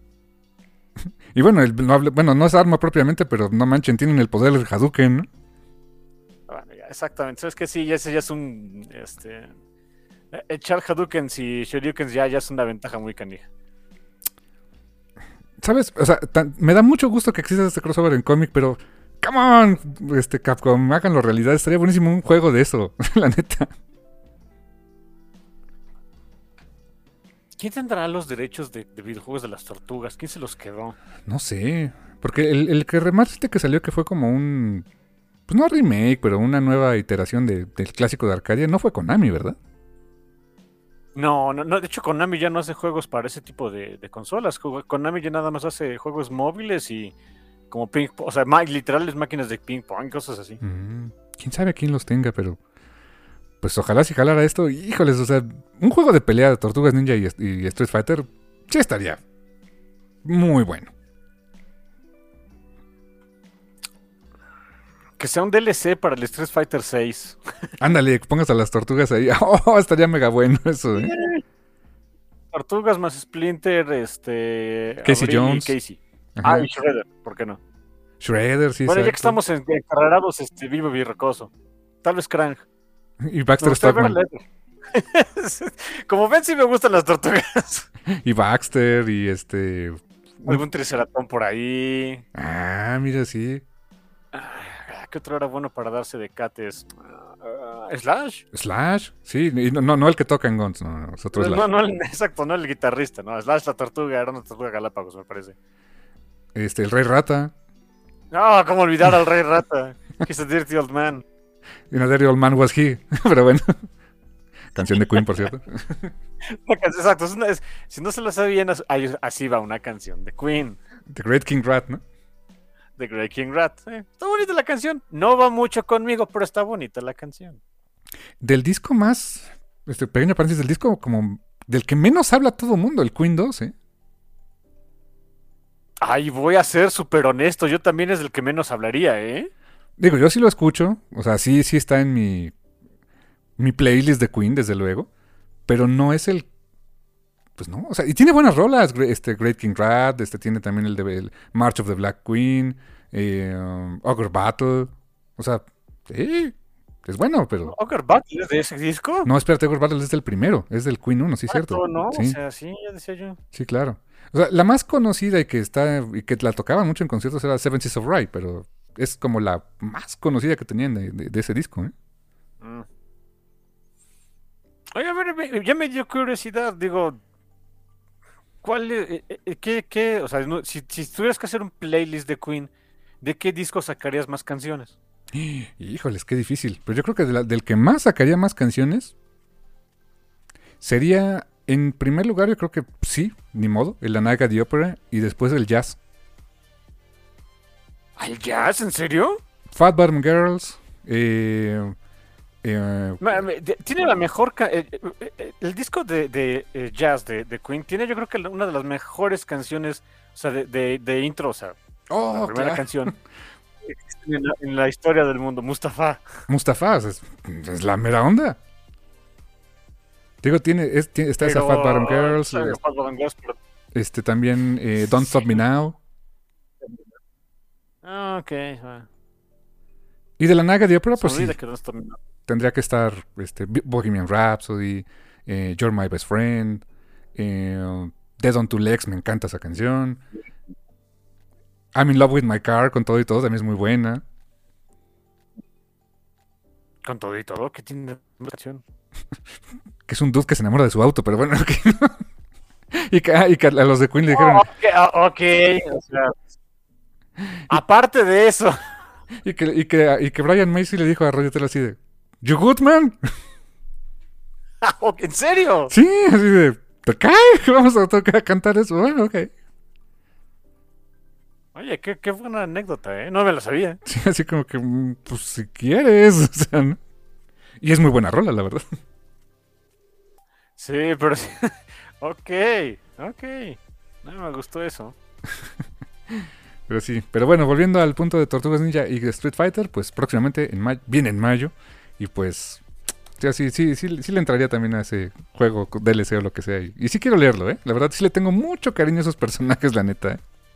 Y bueno, no es arma propiamente, pero no manchen, tienen el poder del Hadouken, ¿no? Bueno, ya, exactamente. ¿Sabes qué? Sí, ese ya es un... echar Hadoukens y Shoryukens ya es una ventaja muy canija. ¿Sabes? O sea, me da mucho gusto que exista este crossover en cómic, pero... ¡Come on! Capcom, háganlo realidad. Estaría buenísimo un juego de eso, la neta. ¿Quién tendrá los derechos de videojuegos de las tortugas? ¿Quién se los quedó? No sé. Porque el que remaster que salió, que fue como un... Pues no remake, pero una nueva iteración del clásico de Arcadia, no fue Konami, ¿verdad? No, de hecho Konami ya no hace juegos para ese tipo de consolas. Konami ya nada más hace juegos móviles y como ping pong, o sea, literales máquinas de ping pong, cosas así. Quién sabe quién los tenga, pero pues ojalá si jalara esto, híjoles, o sea, un juego de pelea de Tortugas Ninja y Street Fighter sí estaría muy bueno. Que sea un DLC para el Street Fighter 6. Ándale, pongas a las tortugas ahí. Oh, estaría mega bueno eso, ¿eh? Tortugas más Splinter, Casey Abril Jones. y Casey. Ajá. Y Shredder, ¿por qué no? Shredder, sí, Bueno, ya que exacto. estamos encarrerados, Vivo y Rocoso. Tal vez Krang. Y Baxter Me gustaría ver Stockman. a Leather. Como ven, sí me gustan las tortugas. Y Baxter y Algún triceratón por ahí. Ah, mira, sí. ¿Qué otro era bueno para darse de cates? Slash. Slash, sí. Y no el que toca en Guns, no, es otro Slash. Exacto, no el guitarrista, ¿no? Slash la tortuga era una tortuga Galápagos, me parece. El Rey Rata. No, cómo olvidar al Rey Rata. He's a dirty old man. In a Dirty Old Man Was He. Pero bueno. Canción de Queen, por cierto. Exacto, si no se lo sabían, así va una canción de Queen. The Great King Rat, ¿no? The Great King Rat. Está bonita la canción. No va mucho conmigo, pero está bonita la canción. Del disco más... pequeño paréntesis, del disco como... Del que menos habla todo el mundo, el Queen 2, ¿eh? Ay, voy a ser súper honesto. Yo también es del que menos hablaría, ¿eh? Digo, yo sí lo escucho. O sea, sí está en mi playlist de Queen, desde luego. Pero no es el... Pues no, o sea, y tiene buenas rolas. Great King Rat, tiene también el March of the Black Queen, Ogre Battle. O sea, sí, es bueno, pero... ¿Ogre Battle es de ese disco? No, espérate, Ogre Battle es del primero, es del Queen 1, sí, cierto. No, Sí. o sea, sí, ya decía yo. Sí, claro. O sea, la más conocida y que la tocaban mucho en conciertos era Seven Seas of Rhye, pero es como la más conocida que tenían de ese disco, ¿eh? Oye, a ver, ya me dio curiosidad, digo, ¿cuál es, o sea, si tuvieras que hacer un playlist de Queen, ¿de qué disco sacarías más canciones? Híjoles, qué difícil. Pero yo creo que del que más sacaría más canciones sería, en primer lugar, yo creo que sí, ni modo, el Anaga de Opera y después el jazz. ¿Al jazz? ¿En serio? Fat Bottom Girls, tiene la mejor... el disco de jazz de Queen tiene yo creo que una de las mejores canciones, o sea, de intro, o sea, la primera claro. canción en la historia del mundo, Mustafa. Mustafa, es la mera onda. Digo, está esa Fat Bottom Girls, Fat Bottom Girls, pero... también Don't Stop Me Now. Ok. Y de la Naga de Opera, pues sí, Que Don't Stop Me Now. tendría que estar Bohemian Rhapsody, You're My Best Friend, Dead on Two Legs, me encanta esa canción. I'm in Love with My Car, con todo y todo, también es muy buena. Con todo y todo, ¿qué tiene la canción? Que es un dude que se enamora de su auto, pero bueno, okay. y que a los de Queen le dijeron... Ok, o sea... aparte de eso... Y que Brian Macy le dijo a Roger Taylor así de... ¿You good, man? ¿En serio? Sí, así de... ¿Te cae? Vamos a cantar eso. Bueno, ok. Oye, qué buena anécdota, ¿eh? No me la sabía. Sí, así como que... Pues si quieres, o sea, ¿no? Y es muy buena rola, la verdad. Sí, pero sí. Ok. No me gustó eso. Pero sí, pero bueno, volviendo al punto de Tortugas Ninja y Street Fighter, pues próximamente viene en mayo. Y pues, sí le entraría también a ese juego DLC o lo que sea. Y sí quiero leerlo, ¿eh? La verdad sí le tengo mucho cariño a esos personajes, la neta, ¿eh?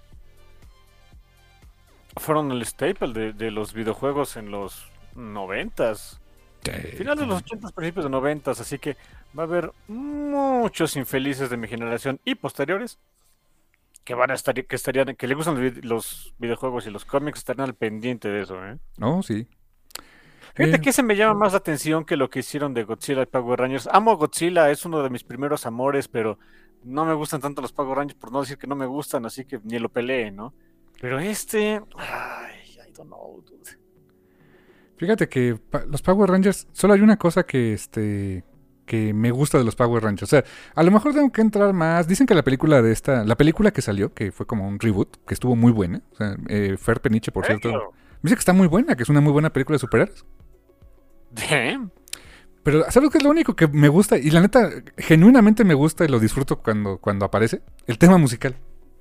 Fueron el staple de los videojuegos en los 90s. Final de los 80s, principios de 90s. Así que va a haber muchos infelices de mi generación y posteriores que van a estar, que le gustan los videojuegos y los cómics, estarían al pendiente de eso, ¿eh? Oh, sí. Fíjate que se me llama más la atención que lo que hicieron de Godzilla y Power Rangers. Amo Godzilla, es uno de mis primeros amores, pero no me gustan tanto los Power Rangers, por no decir que no me gustan, así que ni lo peleé, ¿no? Pero I don't know, dude. Fíjate que los Power Rangers, solo hay una cosa que me gusta de los Power Rangers. O sea, a lo mejor tengo que entrar más. Dicen que la película que salió, que fue como un reboot, que estuvo muy buena. O sea, Fer Peniche, por cierto, me dice que está muy buena, que es una muy buena película de superhéroes. Damn. Pero ¿sabes qué es lo único que me gusta? Y la neta, genuinamente me gusta y lo disfruto cuando aparece. El tema musical.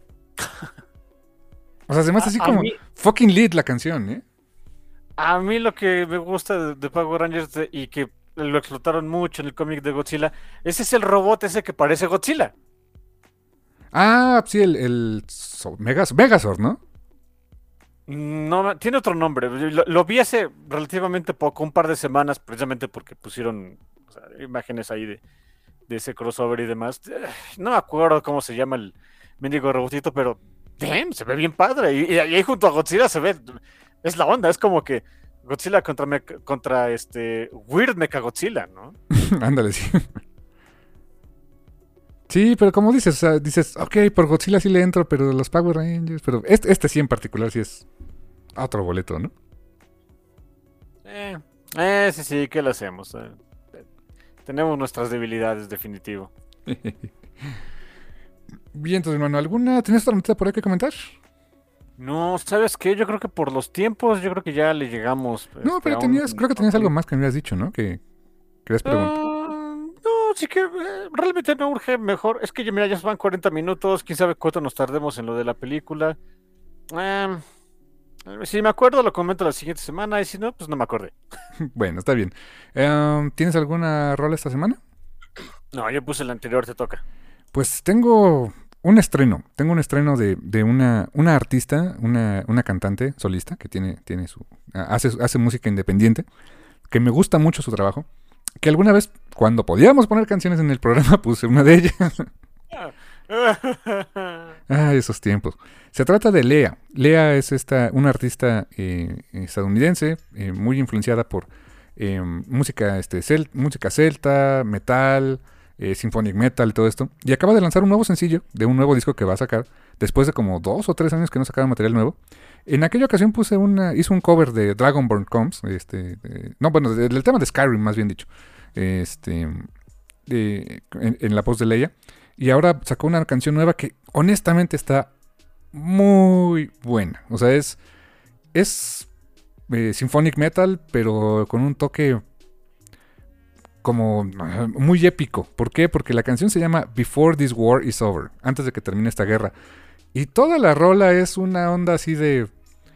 O sea, además así como fucking lead la canción, ¿eh? A mí lo que me gusta de Power Rangers y que lo explotaron mucho en el cómic de Godzilla, ese es el robot ese que parece Godzilla. Ah, sí, Megazord, ¿no? No, tiene otro nombre. Lo vi hace relativamente poco, un par de semanas, precisamente porque pusieron, o sea, imágenes ahí de ese crossover y demás. No me acuerdo cómo se llama el mendigo robotito, pero damn, se ve bien padre. Y ahí junto a Godzilla se ve, es la onda, es como que Godzilla contra Weird Mechagodzilla, ¿no? Ándale, sí. Sí, pero como dices, o sea, dices, ok, por Godzilla sí le entro, pero los Power Rangers, pero este sí en particular sí es otro boleto, ¿no? Sí, ¿qué le hacemos? Tenemos nuestras debilidades, definitivo. Bien, entonces, hermano, ¿tienes otra notita por ahí que comentar? No, ¿sabes qué? Yo creo que por los tiempos, yo creo que ya le llegamos. No, pero creo que tenías algo más que me habías dicho, ¿no? Que querías preguntar. No, sí que realmente no urge mejor. Es que mira, ya van 40 minutos, quién sabe cuánto nos tardemos en lo de la película. Si me acuerdo, lo comento la siguiente semana, y si no, pues no me acordé. Bueno, está bien. ¿Tienes alguna rola esta semana? No, yo puse el anterior, te toca. Pues tengo un estreno. Tengo un estreno de una artista, una cantante solista que tiene hace música independiente, que me gusta mucho su trabajo. Que alguna vez, cuando podíamos poner canciones en el programa, puse una de ellas. Esos tiempos. Se trata de Lea. Lea es una artista estadounidense, muy influenciada por música celta, metal, symphonic metal y todo esto. Y acaba de lanzar un nuevo sencillo de un nuevo disco que va a sacar después de como 2 o 3 años que no sacaba material nuevo. En aquella ocasión hizo un cover de Dragonborn Comes, del tema de Skyrim, más bien dicho, en la voz de Leia. Y ahora sacó una canción nueva que honestamente está muy buena. O sea, es symphonic metal, pero con un toque como muy épico. ¿Por qué? Porque la canción se llama Before This War Is Over, antes de que termine esta guerra. Y toda la rola es una onda así de...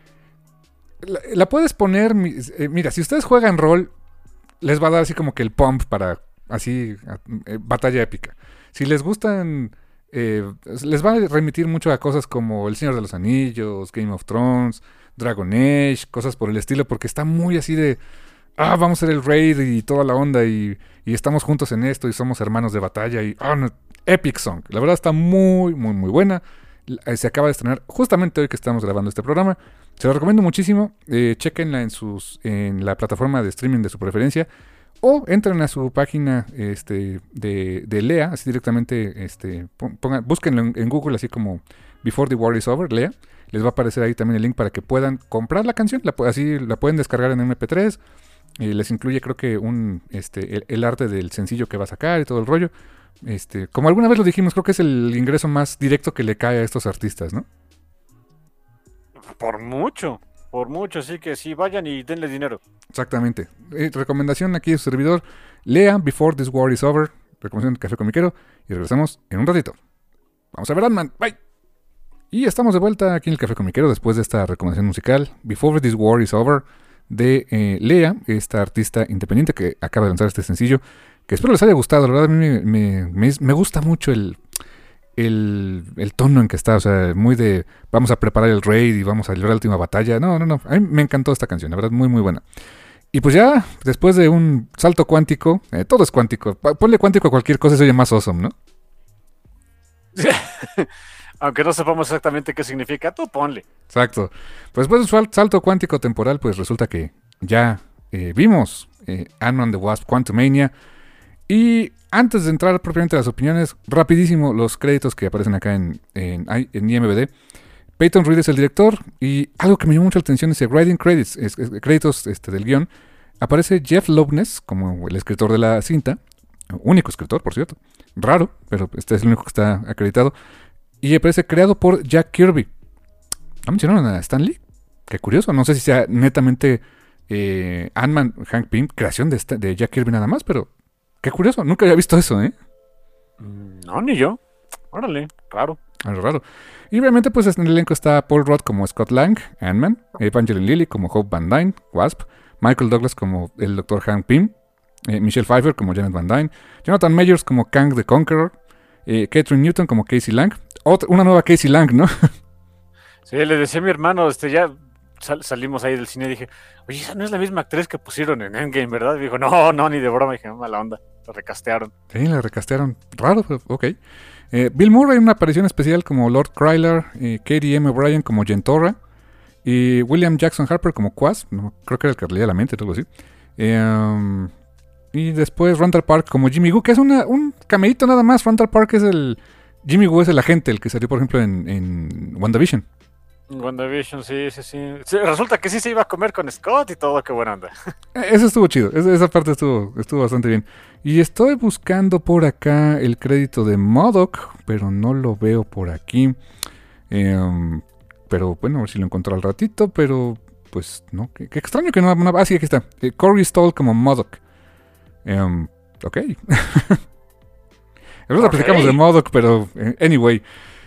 La puedes poner... mira, si ustedes juegan rol, les va a dar así como que el pump para así batalla épica. Si les gustan... les va a remitir mucho a cosas como El Señor de los Anillos, Game of Thrones, Dragon Age, cosas por el estilo, porque está muy así de... vamos a hacer el raid y toda la onda y estamos juntos en esto y somos hermanos de batalla y... no, epic song. La verdad está muy, muy, muy buena. Se acaba de estrenar justamente hoy que estamos grabando este programa. Se lo recomiendo muchísimo. Chequenla en la plataforma de streaming de su preferencia. O entren a su página de Lea, así directamente, búsquenlo en Google, así como Before the War is Over, Lea. Les va a aparecer ahí también el link para que puedan comprar la canción. Así la pueden descargar en MP3. Les incluye, creo que, el arte del sencillo que va a sacar y todo el rollo. Como alguna vez lo dijimos, creo que es el ingreso más directo que le cae a estos artistas, ¿no? Por mucho, así que sí, vayan y denle dinero. Exactamente. Recomendación aquí de su servidor, Lea, Before This War Is Over, recomendación de Café Comiquero, y regresamos en un ratito. Vamos a ver Ant-Man, bye. Y estamos de vuelta aquí en el Café Comiquero después de esta recomendación musical, Before This War Is Over, de Lea, esta artista independiente que acaba de lanzar este sencillo, que espero les haya gustado. La verdad a mí me gusta mucho el tono en que está, o sea, muy de vamos a preparar el raid y vamos a librar la última batalla. No, a mí me encantó esta canción, la verdad, muy muy buena. Y pues ya, después de un salto cuántico, todo es cuántico, ponle cuántico a cualquier cosa y se oye más awesome, ¿no? Aunque no sepamos exactamente qué significa, tú ponle. Exacto. Pues después de un salto cuántico temporal, pues resulta que ya vimos Ant-Man the Wasp Quantumania. Y antes de entrar propiamente a las opiniones, rapidísimo los créditos que aparecen acá en IMDb. Peyton Reed es el director y algo que me llamó mucho la atención es el writing credits, créditos del guión. Aparece Jeff Loveness como el escritor de la cinta, único escritor, por cierto. Raro, pero este es el único que está acreditado. Y aparece creado por Jack Kirby. ¿No mencionaron a Stan Lee? Qué curioso, no sé si sea netamente Ant-Man, Hank Pym, creación de Jack Kirby nada más, pero qué curioso, nunca había visto eso, ¿eh? No, ni yo. Órale, raro. Algo raro. Y obviamente pues en el elenco está Paul Rudd como Scott Lang, Ant-Man, Evangeline Lilly como Hope Van Dyne, Wasp, Michael Douglas como el Dr. Hank Pym, Michelle Pfeiffer como Janet Van Dyne, Jonathan Majors como Kang the Conqueror, Catherine Newton como Casey Lang. Una nueva Casey Lang, ¿no? Sí, le decía a mi hermano, ya salimos ahí del cine y dije, oye, esa no es la misma actriz que pusieron en Endgame, ¿verdad? Y dijo, no, ni de broma. Y dije, mala onda, la recastearon. Sí, la recastearon. Raro, pero ok. Bill Murray en una aparición especial como Lord Krylar, Katie M. O'Brien como Jentorra, y William Jackson Harper como Quaz, no, creo que era el que leía la mente o algo así. Y después Randall Park como Jimmy Woo, que es un cameíto nada más. Randall Park es Jimmy Woo es el agente, el que salió, por ejemplo, en WandaVision. WandaVision, sí. Resulta que sí se iba a comer con Scott y todo, qué buena onda. Eso estuvo chido, esa parte estuvo bastante bien. Y estoy buscando por acá el crédito de MODOK, pero no lo veo por aquí. Pero bueno, a ver si lo encuentro al ratito, pero pues no, qué extraño que no. Ah, sí, aquí está. Corey Stoll como MODOK. Ok. Ahora platicamos de MODOK, pero anyway.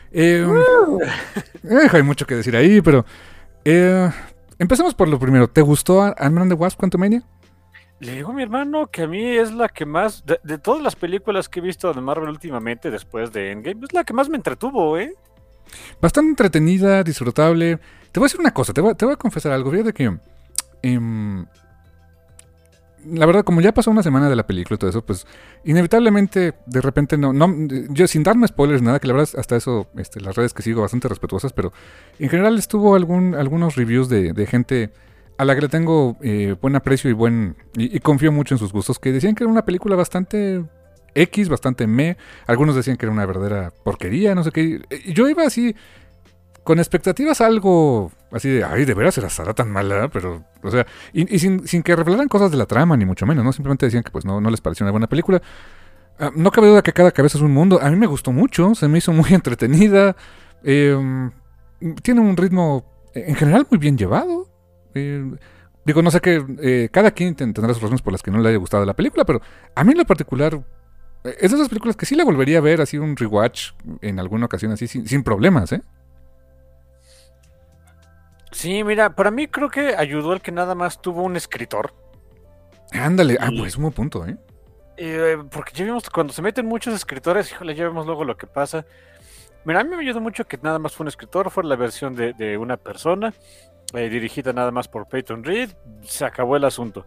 Hay mucho que decir ahí, pero empecemos por lo primero. ¿Te gustó Ant-Man and the Wasp: Quantumania? Le digo a mi hermano que a mí es la que más, de todas las películas que he visto de Marvel últimamente después de Endgame, es la que más me entretuvo, ¿eh? Bastante entretenida, disfrutable. Te voy a decir una cosa, te voy a confesar algo. Fíjate que la verdad, como ya pasó una semana de la película y todo eso, pues inevitablemente de repente no yo sin darme spoilers nada, que la verdad hasta eso las redes que sigo bastante respetuosas, pero en general estuvo algunos reviews de gente a la que le tengo buen aprecio y confío mucho en sus gustos, que decían que era una película bastante bastante algunos decían que era una verdadera porquería, no sé qué. Y yo iba así con expectativas algo así de, ay, de veras será tan mala, pero, o sea, y sin que revelaran cosas de la trama, ni mucho menos, ¿no? Simplemente decían que pues no les pareció una buena película. No cabe duda que cada cabeza es un mundo. A mí me gustó mucho, se me hizo muy entretenida. Tiene un ritmo, en general, muy bien llevado. Digo, no sé qué, cada quien tendrá sus razones por las que no le haya gustado la película, pero a mí en lo particular, es de esas películas que sí la volvería a ver, así un rewatch en alguna ocasión, así sin problemas, ¿eh? Sí, mira, para mí creo que ayudó el que nada más tuvo un escritor. Ándale, pues un buen punto, ¿eh? Porque ya vimos cuando se meten muchos escritores, híjole, ya vemos luego lo que pasa. Mira, a mí me ayudó mucho que nada más fue un escritor, fue la versión de una persona, dirigida nada más por Peyton Reed, se acabó el asunto.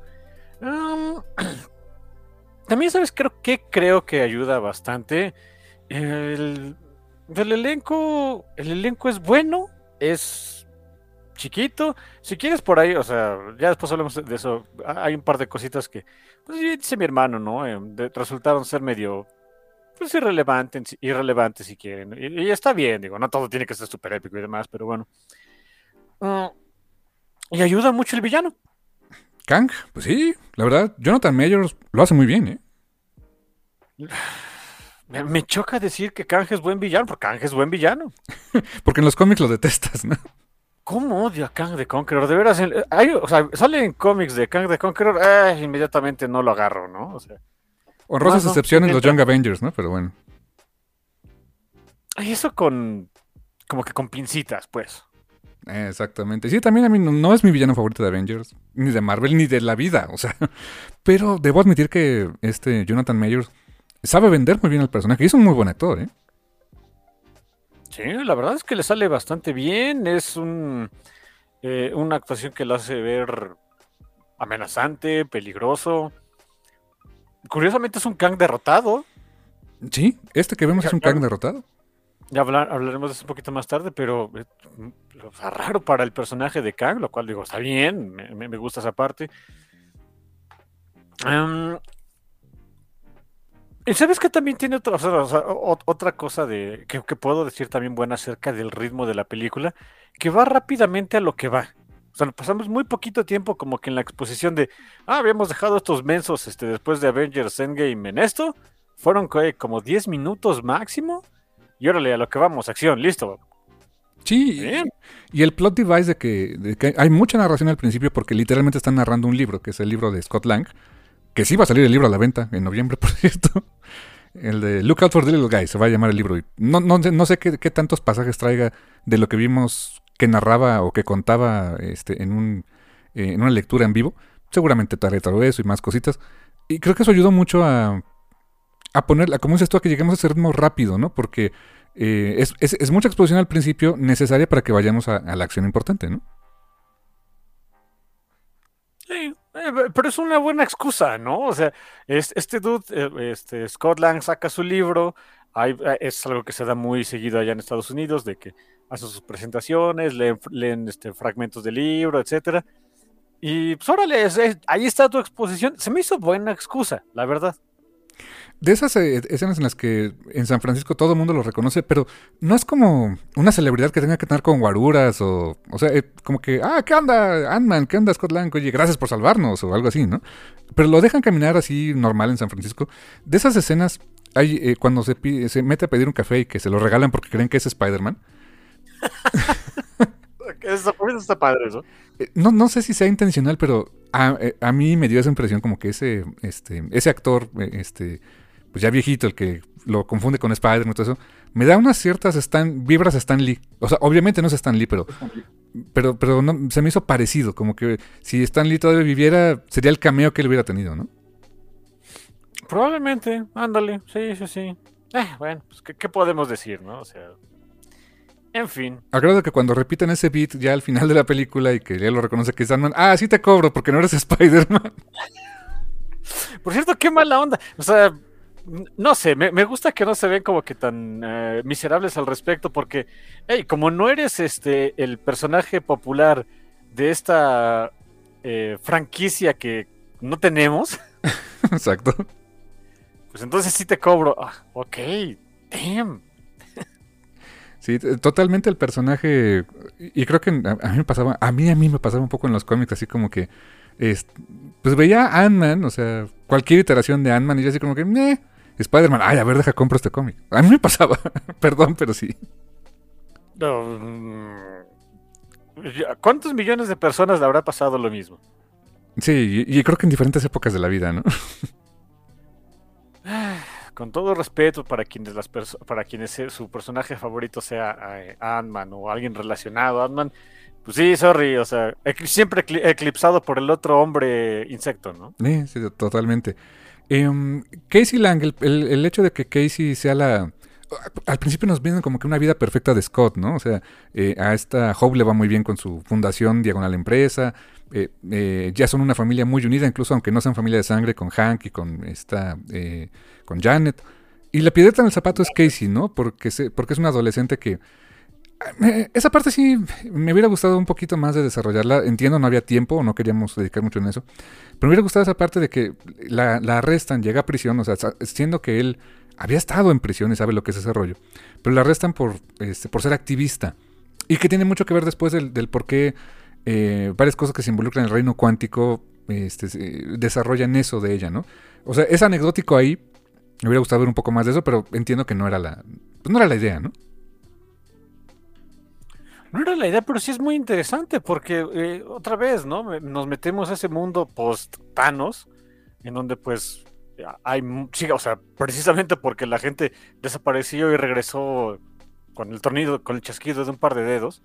También, ¿sabes? Creo que ayuda bastante. El elenco es bueno, es chiquito. Si quieres por ahí, o sea, ya después hablamos de eso. Hay un par de cositas que, pues dice mi hermano, ¿no? Resultaron ser medio, pues irrelevantes si quieren. Y está bien, digo, no todo tiene que ser súper épico y demás, pero bueno. Y ayuda mucho el villano. Kang, pues sí, la verdad, Jonathan Majors lo hace muy bien, ¿eh? Me choca decir que Kang es buen villano, porque Kang es buen villano. Porque en los cómics lo detestas, ¿no? ¿Cómo odio a Kang the Conqueror? De veras, o sea, sale en cómics de Kang the Conqueror, inmediatamente no lo agarro, ¿no? O sea, honrosas excepciones los Young Avengers, ¿no? Pero bueno. Y eso como que con pincitas, pues. Exactamente. Sí, también a mí no es mi villano favorito de Avengers, ni de Marvel, ni de la vida, o sea. Pero debo admitir que Jonathan Majors sabe vender muy bien al personaje y es un muy buen actor, ¿eh? Sí, la verdad es que le sale bastante bien. Es una actuación que lo hace ver amenazante, peligroso. Curiosamente es un Kang derrotado. Sí, que vemos es un Kang derrotado. Ya hablaremos de eso un poquito más tarde, pero o sea, raro para el personaje de Kang, lo cual digo, está bien, me gusta esa parte. Y sabes que también tiene otra cosa que puedo decir también buena acerca del ritmo de la película, que va rápidamente a lo que va. O sea, pasamos muy poquito tiempo como que en la exposición de, habíamos dejado estos mensos después de Avengers Endgame en esto. Fueron como 10 minutos máximo. Y órale, a lo que vamos, acción, listo. Sí, Bien. y el plot device de que hay mucha narración al principio porque literalmente están narrando un libro, que es el libro de Scott Lang, que sí va a salir el libro a la venta en noviembre, por cierto. El de Look Out for the Little Guy se va a llamar el libro. Y no sé qué tantos pasajes traiga de lo que vimos que narraba o que contaba en una lectura en vivo. Seguramente trae todo eso y más cositas. Y creo que eso ayudó mucho a poner, como dices tú, a que lleguemos a ese ritmo rápido, ¿no? Porque es mucha exposición al principio necesaria para que vayamos a la acción importante, ¿no? Sí, pero es una buena excusa, ¿no? O sea, este dude, Scott Lang saca su libro, es algo que se da muy seguido allá en Estados Unidos, de que hace sus presentaciones, leen fragmentos del libro, etcétera. Y pues órale, ahí está tu exposición. Se me hizo buena excusa, la verdad. De esas escenas en las que en San Francisco todo el mundo lo reconoce, pero no es como una celebridad que tenga que tener con guaruras o sea, como que, ¿qué onda Ant-Man? ¿Qué onda Scott Lang? Oye, gracias por salvarnos o algo así, ¿no? Pero lo dejan caminar así normal en San Francisco. De esas escenas, hay cuando se mete a pedir un café y que se lo regalan porque creen que es Spider-Man. Eso está padre, eso. No sé si sea intencional, pero a mí me dio esa impresión como que ese actor, pues ya viejito, el que lo confunde con Spider-Man y todo eso, me da unas ciertas vibras a Stan Lee. O sea, obviamente no es Stan Lee, pero no, se me hizo parecido, como que si Stan Lee todavía viviera, sería el cameo que él hubiera tenido, ¿no? Probablemente, ándale, sí, sí, sí. Bueno, pues ¿qué podemos decir, no? O sea, en fin. Agrado que cuando repiten ese beat ya al final de la película y que ya lo reconoce que es Ant-Man, sí te cobro porque no eres Spider-Man. Por cierto, qué mala onda. O sea, no sé, me gusta que no se ven como que tan miserables al respecto, porque, hey, como no eres el personaje popular de esta franquicia que no tenemos, Exacto. pues entonces sí te cobro. Ok, damn. Sí, totalmente el personaje. Y creo que a mí me pasaba, a mí me pasaba un poco en los cómics, así como que es- pues veía a Ant-Man, o sea, cualquier iteración de Ant-Man, y yo así como que, Spider-Man, a ver, deja compro este cómic. A mí me pasaba, perdón, pero sí. No, ¿cuántos millones de personas le habrá pasado lo mismo? Sí, y creo que en diferentes épocas de la vida, ¿no? Con todo respeto para quienes su personaje favorito sea Ant-Man o alguien relacionado a Ant-Man, pues sí, sorry, o sea, siempre eclipsado por el otro hombre insecto, ¿no? Sí, totalmente. Casey Lang, el hecho de que Casey sea al principio nos vienen como que una vida perfecta de Scott, ¿no? O sea, a esta Hope le va muy bien con su fundación Diagonal Empresa. Ya son una familia muy unida, incluso aunque no sean familia de sangre, con Hank y con Janet. Y la piedrita en el zapato es Casey, ¿no? Porque es una adolescente que... Esa parte sí me hubiera gustado un poquito más de desarrollarla. Entiendo, no había tiempo, no queríamos dedicar mucho en eso. Pero me hubiera gustado esa parte de que la arrestan, llega a prisión, o sea, siendo que él había estado en prisión y sabe lo que es ese rollo. Pero la arrestan por ser activista. Y que tiene mucho que ver después del por qué varias cosas que se involucran en el reino cuántico desarrollan eso de ella, ¿no? O sea, es anecdótico ahí. Me hubiera gustado ver un poco más de eso, pero entiendo que no era la idea, ¿no? No era la idea, pero sí es muy interesante porque otra vez, ¿no? Nos metemos a ese mundo post-Thanos, en donde pues sí, o sea, precisamente porque la gente desapareció y regresó con el tornillo, con el chasquido de un par de dedos,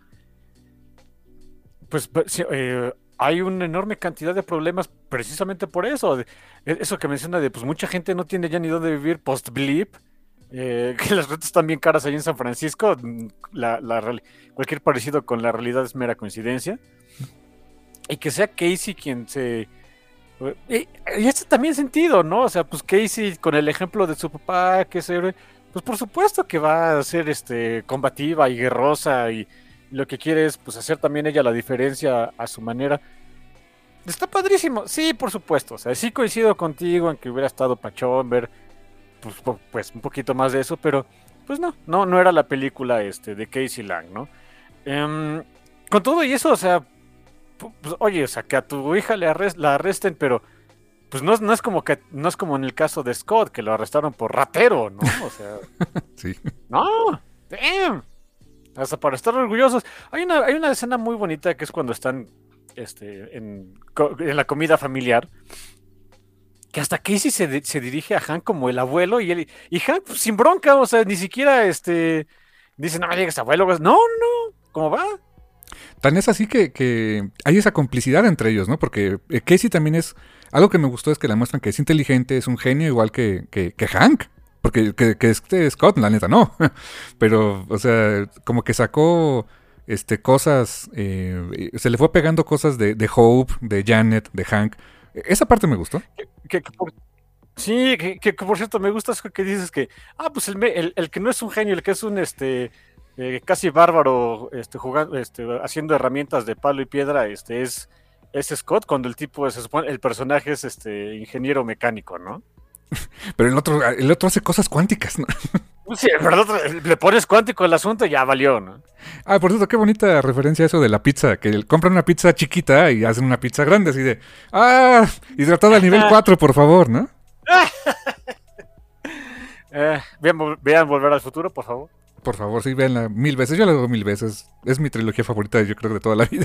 pues sí, hay una enorme cantidad de problemas precisamente por eso. Eso que menciona de, pues mucha gente no tiene ya ni dónde vivir post-blip, que las rentas están bien caras ahí en San Francisco. Cualquier parecido con la realidad es mera coincidencia. Y que sea Casey quien se... Y este también sentido, ¿no? O sea, pues Casey con el ejemplo de su papá, que es héroe, pues por supuesto que va a ser combativa y guerrosa y lo que quiere es pues hacer también ella la diferencia a su manera. Está padrísimo, sí, por supuesto. O sea, sí coincido contigo en que hubiera estado pachón ver pues un poquito más de eso, pero pues no era la película de Casey Lang, ¿no? Con todo y eso, o sea, pues, oye, o sea, que a tu hija la arresten, pero pues no es como no es como en el caso de Scott, que lo arrestaron por ratero, ¿no? O sea, Sí. no, damn. Hasta para estar orgullosos. Hay una escena muy bonita que es cuando están en la comida familiar. Que hasta Casey se dirige a Hank como el abuelo y Hank pues, sin bronca, o sea, ni siquiera dice, no me digas abuelo, no, ¿cómo va? Tan es así que hay esa complicidad entre ellos, ¿no? Porque Casey también es... Algo que me gustó es que le muestran que es inteligente, es un genio igual que Hank. Porque que Scott, la neta, no. Pero, o sea, como que sacó cosas... se le fue pegando cosas de Hope, de Janet, de Hank. Esa parte me gustó. Sí, que por cierto, me gusta eso que dices que, pues el que no es un genio, el que es un casi bárbaro, jugando, haciendo herramientas de palo y piedra, es Scott, cuando el tipo se supone, el personaje es ingeniero mecánico, ¿no? Pero el otro hace cosas cuánticas, ¿no? Sí, pero le pones cuántico al asunto y ya valió, ¿no? Por cierto, qué bonita referencia eso de la pizza, que compran una pizza chiquita y hacen una pizza grande, así de, hidratada a nivel 4, por favor, ¿no? Vean Volver al Futuro, por favor. Por favor, sí, véanla 1000 veces. Yo la veo 1000 veces. Es mi trilogía favorita, yo creo, de toda la vida.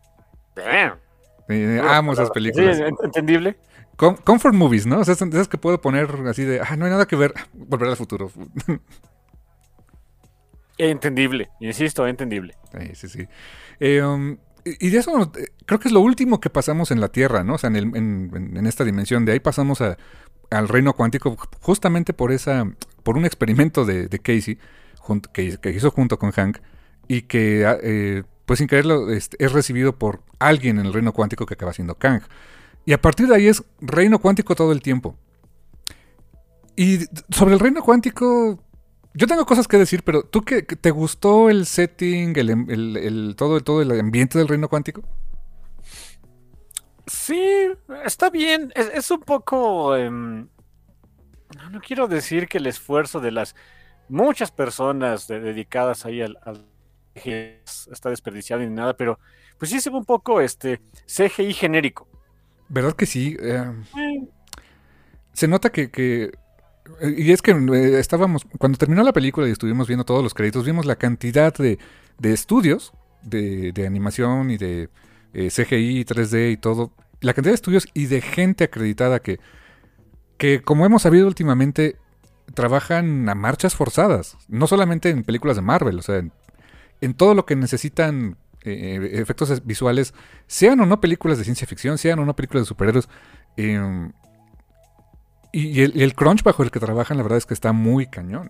Amo esas películas. Sí, entendible. Comfort movies, ¿no? O sea, esas que puedo poner así de, no hay nada que ver. Volver al Futuro. Entendible, insisto, entendible. Sí. Y de eso creo que es lo último que pasamos en la Tierra, ¿no? O sea, en esta dimensión. De ahí pasamos al reino cuántico justamente por un experimento de Casey que hizo junto con Hank y que pues sin quererlo es recibido por alguien en el reino cuántico que acaba siendo Kang. Y a partir de ahí es reino cuántico todo el tiempo. Y sobre el reino cuántico, yo tengo cosas que decir, pero ¿tú te gustó el setting, todo el ambiente del reino cuántico? Sí, está bien. Es un poco... no quiero decir que el esfuerzo de las muchas personas dedicadas ahí al está desperdiciado ni nada, pero pues sí se ve un poco CGI genérico. ¿Verdad que sí? Se nota que y es que estábamos, cuando terminó la película y estuvimos viendo todos los créditos, vimos la cantidad de estudios de animación y de CGI, 3D y todo, la cantidad de estudios y de gente acreditada que como hemos sabido últimamente, trabajan a marchas forzadas, no solamente en películas de Marvel, o sea, en todo lo que necesitan efectos visuales, sean o no películas de ciencia ficción, sean o no películas de superhéroes, y el crunch bajo el que trabajan, la verdad es que está muy cañón.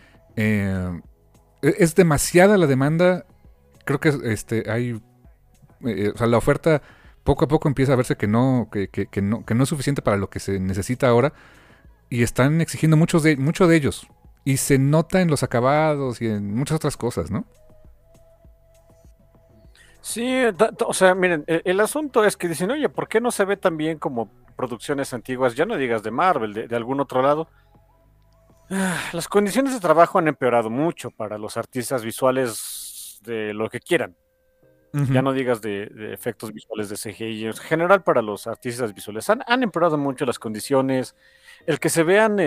Es demasiada la demanda. Creo que hay... o sea, la oferta poco a poco empieza a verse que no es suficiente para lo que se necesita ahora. Y están exigiendo mucho de ellos. Y se nota en los acabados y en muchas otras cosas, ¿no? Sí, o sea, miren, el asunto es que dicen, oye, ¿por qué no se ve tan bien como producciones antiguas? Ya no digas de Marvel, de algún otro lado. Las condiciones de trabajo han empeorado mucho para los artistas visuales de lo que quieran. Uh-huh. Ya no digas de efectos visuales de CGI. En general, para los artistas visuales han empeorado mucho las condiciones. El que se vean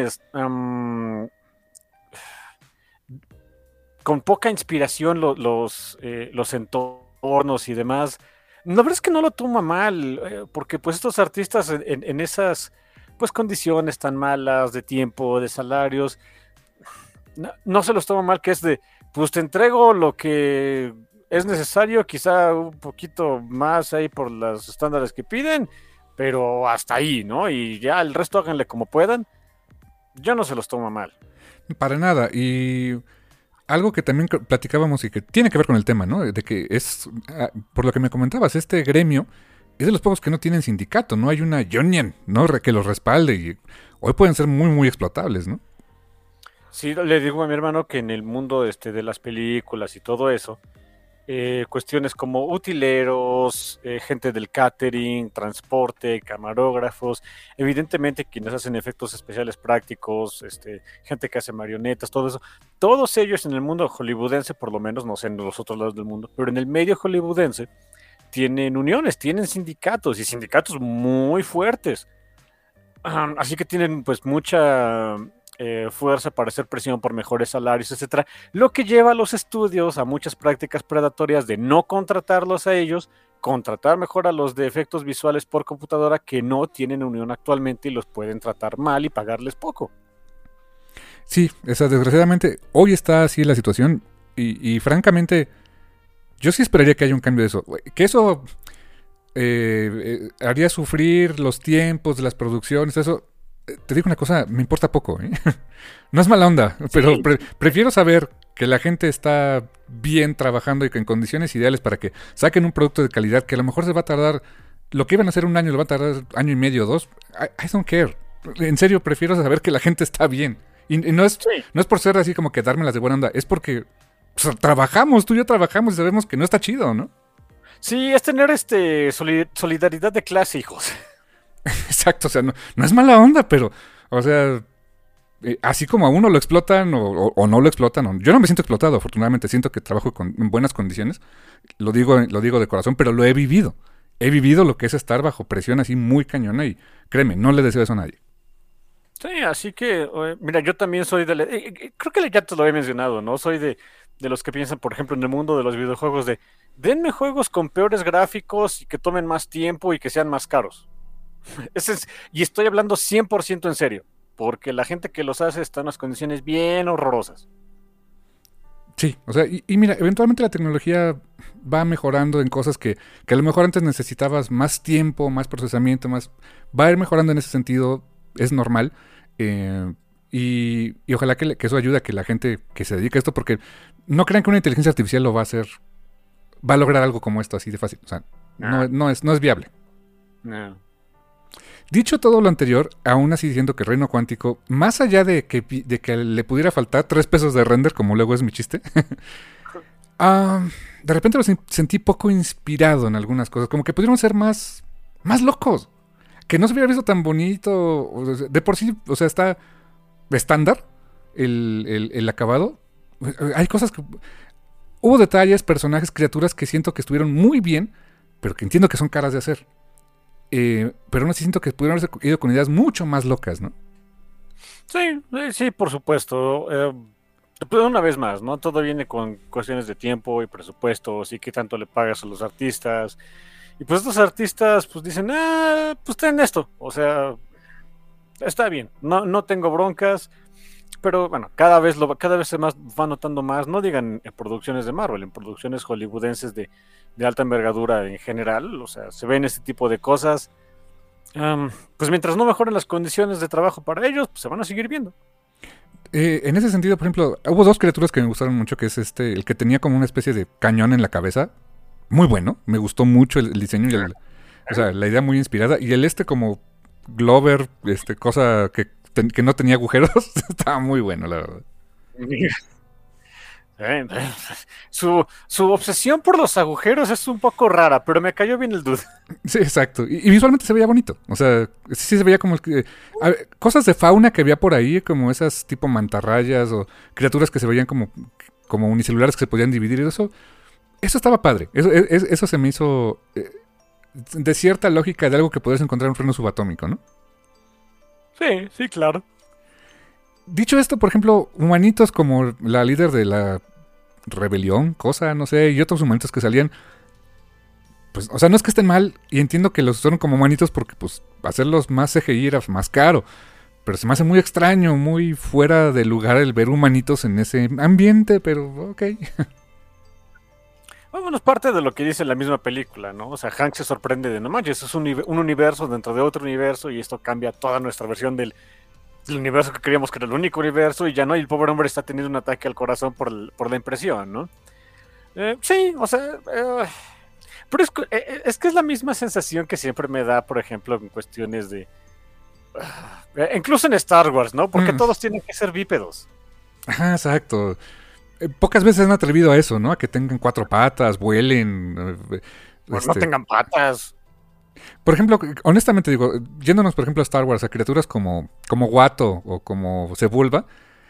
con poca inspiración los entornos y demás. La verdad es que no lo toma mal, porque pues estos artistas en esas pues condiciones tan malas de tiempo, de salarios, no se los toma mal, que es de, pues te entrego lo que es necesario, quizá un poquito más ahí por los estándares que piden, pero hasta ahí, ¿no? Y ya el resto háganle como puedan. Yo no se los tomo mal. Para nada, y... algo que también platicábamos y que tiene que ver con el tema, ¿no? De que es, por lo que me comentabas, este gremio es de los pocos que no tienen sindicato, no hay una union, ¿no? Que los respalde y hoy pueden ser muy, muy explotables, ¿no? Sí, le digo a mi hermano que en el mundo de las películas y todo eso, cuestiones como utileros, gente del catering, transporte, camarógrafos, evidentemente quienes hacen efectos especiales prácticos, gente que hace marionetas, todo eso. Todos ellos en el mundo hollywoodense, por lo menos, no sé en los otros lados del mundo, pero en el medio hollywoodense tienen uniones, tienen sindicatos y sindicatos muy fuertes. Así que tienen pues mucha fuerza para hacer presión por mejores salarios, etcétera, lo que lleva a los estudios a muchas prácticas predatorias de no contratarlos a ellos, contratar mejor a los de efectos visuales por computadora que no tienen unión actualmente y los pueden tratar mal y pagarles poco. Sí, desgraciadamente hoy está así la situación y francamente yo sí esperaría que haya un cambio de eso. Que eso haría sufrir los tiempos de las producciones, eso. Te digo una cosa, me importa poco, ¿eh? No es mala onda, pero Sí. prefiero saber que la gente está bien trabajando y que en condiciones ideales para que saquen un producto de calidad que a lo mejor se va a tardar, lo que iban a hacer un año, lo va a tardar año y medio, 2. I don't care. En serio, prefiero saber que la gente está bien. Y no es, Sí. no es por ser así como que dármelas de buena onda, es porque pues, trabajamos, tú y yo trabajamos y sabemos que no está chido, ¿no? Sí, es tener solidaridad de clase, hijos. Exacto, o sea, no es mala onda, pero, o sea, así como a uno lo explotan o no lo explotan, yo no me siento explotado, afortunadamente, siento que trabajo en buenas condiciones, lo digo de corazón, pero lo he vivido. He vivido lo que es estar bajo presión así muy cañona y créeme, no le deseo eso a nadie. Sí, así que, mira, yo también soy creo que ya te lo había mencionado, ¿no? Soy de los que piensan, por ejemplo, en el mundo de los videojuegos denme juegos con peores gráficos y que tomen más tiempo y que sean más caros. Y estoy hablando 100% en serio, porque la gente que los hace está en unas condiciones bien horrorosas. Sí, o sea, y mira, eventualmente la tecnología va mejorando en cosas que a lo mejor antes necesitabas más tiempo, más procesamiento, va a ir mejorando en ese sentido, es normal. Y ojalá que eso ayude a que la gente que se dedique a esto, porque no crean que una inteligencia artificial lo va a hacer, va a lograr algo como esto así de fácil. O sea, no es viable. No. Dicho todo lo anterior, aún así diciendo que Reino Cuántico, más allá de que le pudiera faltar 3 pesos de render, como luego es mi chiste, de repente lo sentí poco inspirado en algunas cosas, como que pudieron ser más locos, que no se hubiera visto tan bonito, de por sí, o sea, está estándar el acabado. Hay cosas que... Hubo detalles, personajes, criaturas que siento que estuvieron muy bien, pero que entiendo que son caras de hacer. Pero aún así siento que pudieron haberse ido con ideas mucho más locas, ¿no? Sí, por supuesto. Pero una vez más, ¿no? Todo viene con cuestiones de tiempo y presupuestos y qué tanto le pagas a los artistas. Y pues estos artistas pues dicen, pues ten esto. O sea, está bien, no tengo broncas. Pero bueno, cada vez se más va notando más, no digan en producciones de Marvel, en producciones hollywoodenses de alta envergadura en general, o sea, se ven este tipo de cosas. Pues mientras no mejoren las condiciones de trabajo para ellos, pues se van a seguir viendo. En ese sentido, por ejemplo, hubo 2 criaturas que me gustaron mucho, que es el que tenía como una especie de cañón en la cabeza. Muy bueno, me gustó mucho el diseño y o sea, la idea muy inspirada. Y el como Glover, cosa que no tenía agujeros, estaba muy bueno, la verdad. Su obsesión por los agujeros es un poco rara, pero me cayó bien el dude. Sí, exacto. Y visualmente se veía bonito. O sea, sí se veía como... cosas de fauna que había por ahí, como esas tipo mantarrayas o criaturas que se veían como unicelulares que se podían dividir. Eso estaba padre. Eso se me hizo de cierta lógica de algo que podrías encontrar en un reino subatómico, ¿no? Sí, claro. Dicho esto, por ejemplo, humanitos como la líder de la rebelión, no sé, y otros humanitos que salían, pues, o sea, no es que estén mal, y entiendo que los usaron como humanitos porque, pues, hacerlos más CGI era más caro, pero se me hace muy extraño, muy fuera de lugar el ver humanitos en ese ambiente, pero ok. Bueno, es parte de lo que dice la misma película, ¿no? O sea, Hank se sorprende de, no manches, es un universo dentro de otro universo y esto cambia toda nuestra versión del universo que creíamos que era el único universo y ya no, y el pobre hombre está teniendo un ataque al corazón por la impresión, ¿no? Sí, o sea, pero es que es la misma sensación que siempre me da, por ejemplo, en cuestiones de... incluso en Star Wars, ¿no? Porque todos tienen que ser bípedos. Ajá, exacto. Pocas veces han atrevido a eso, ¿no? A que tengan 4 patas, vuelen. Pues no tengan patas. Por ejemplo, honestamente digo, yéndonos por ejemplo a Star Wars, a criaturas como Watto o como Sebulba,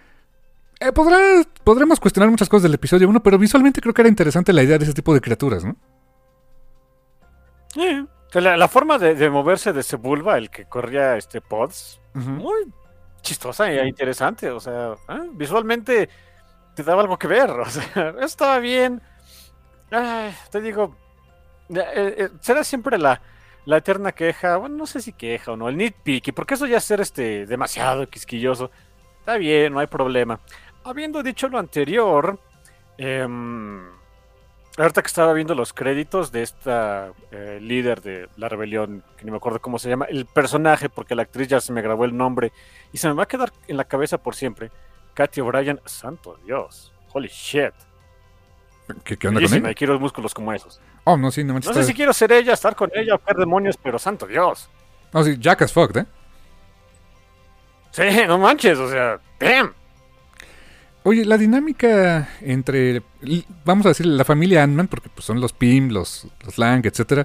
podremos cuestionar muchas cosas del episodio 1, pero visualmente creo que era interesante la idea de ese tipo de criaturas, ¿no? La forma de moverse de Sebulba, el que corría pods, muy chistosa e interesante. O sea, visualmente te daba algo que ver. O sea, estaba bien. Te digo, será siempre la eterna queja. Bueno, no sé si queja o no, el nitpicky, porque eso ya es ser demasiado quisquilloso. Está bien, no hay problema. Habiendo dicho lo anterior, ahorita que estaba viendo los créditos de esta líder de la rebelión, que ni me acuerdo cómo se llama, el personaje, porque la actriz ya se me grabó el nombre y se me va a quedar en la cabeza por siempre. Katy O'Brien, santo Dios, holy shit. ¿Qué onda con ella? Y quiero músculos como esos. Oh, no, sí, no manches. No sé si quiero ser ella, estar con ella o ver demonios, pero santo Dios. No, sí, Jack as fuck, ¿eh? Sí, no manches, o sea, damn. Oye, la dinámica entre, vamos a decir, la familia Ant-Man, porque pues, son los Pym, los Lang, etcétera.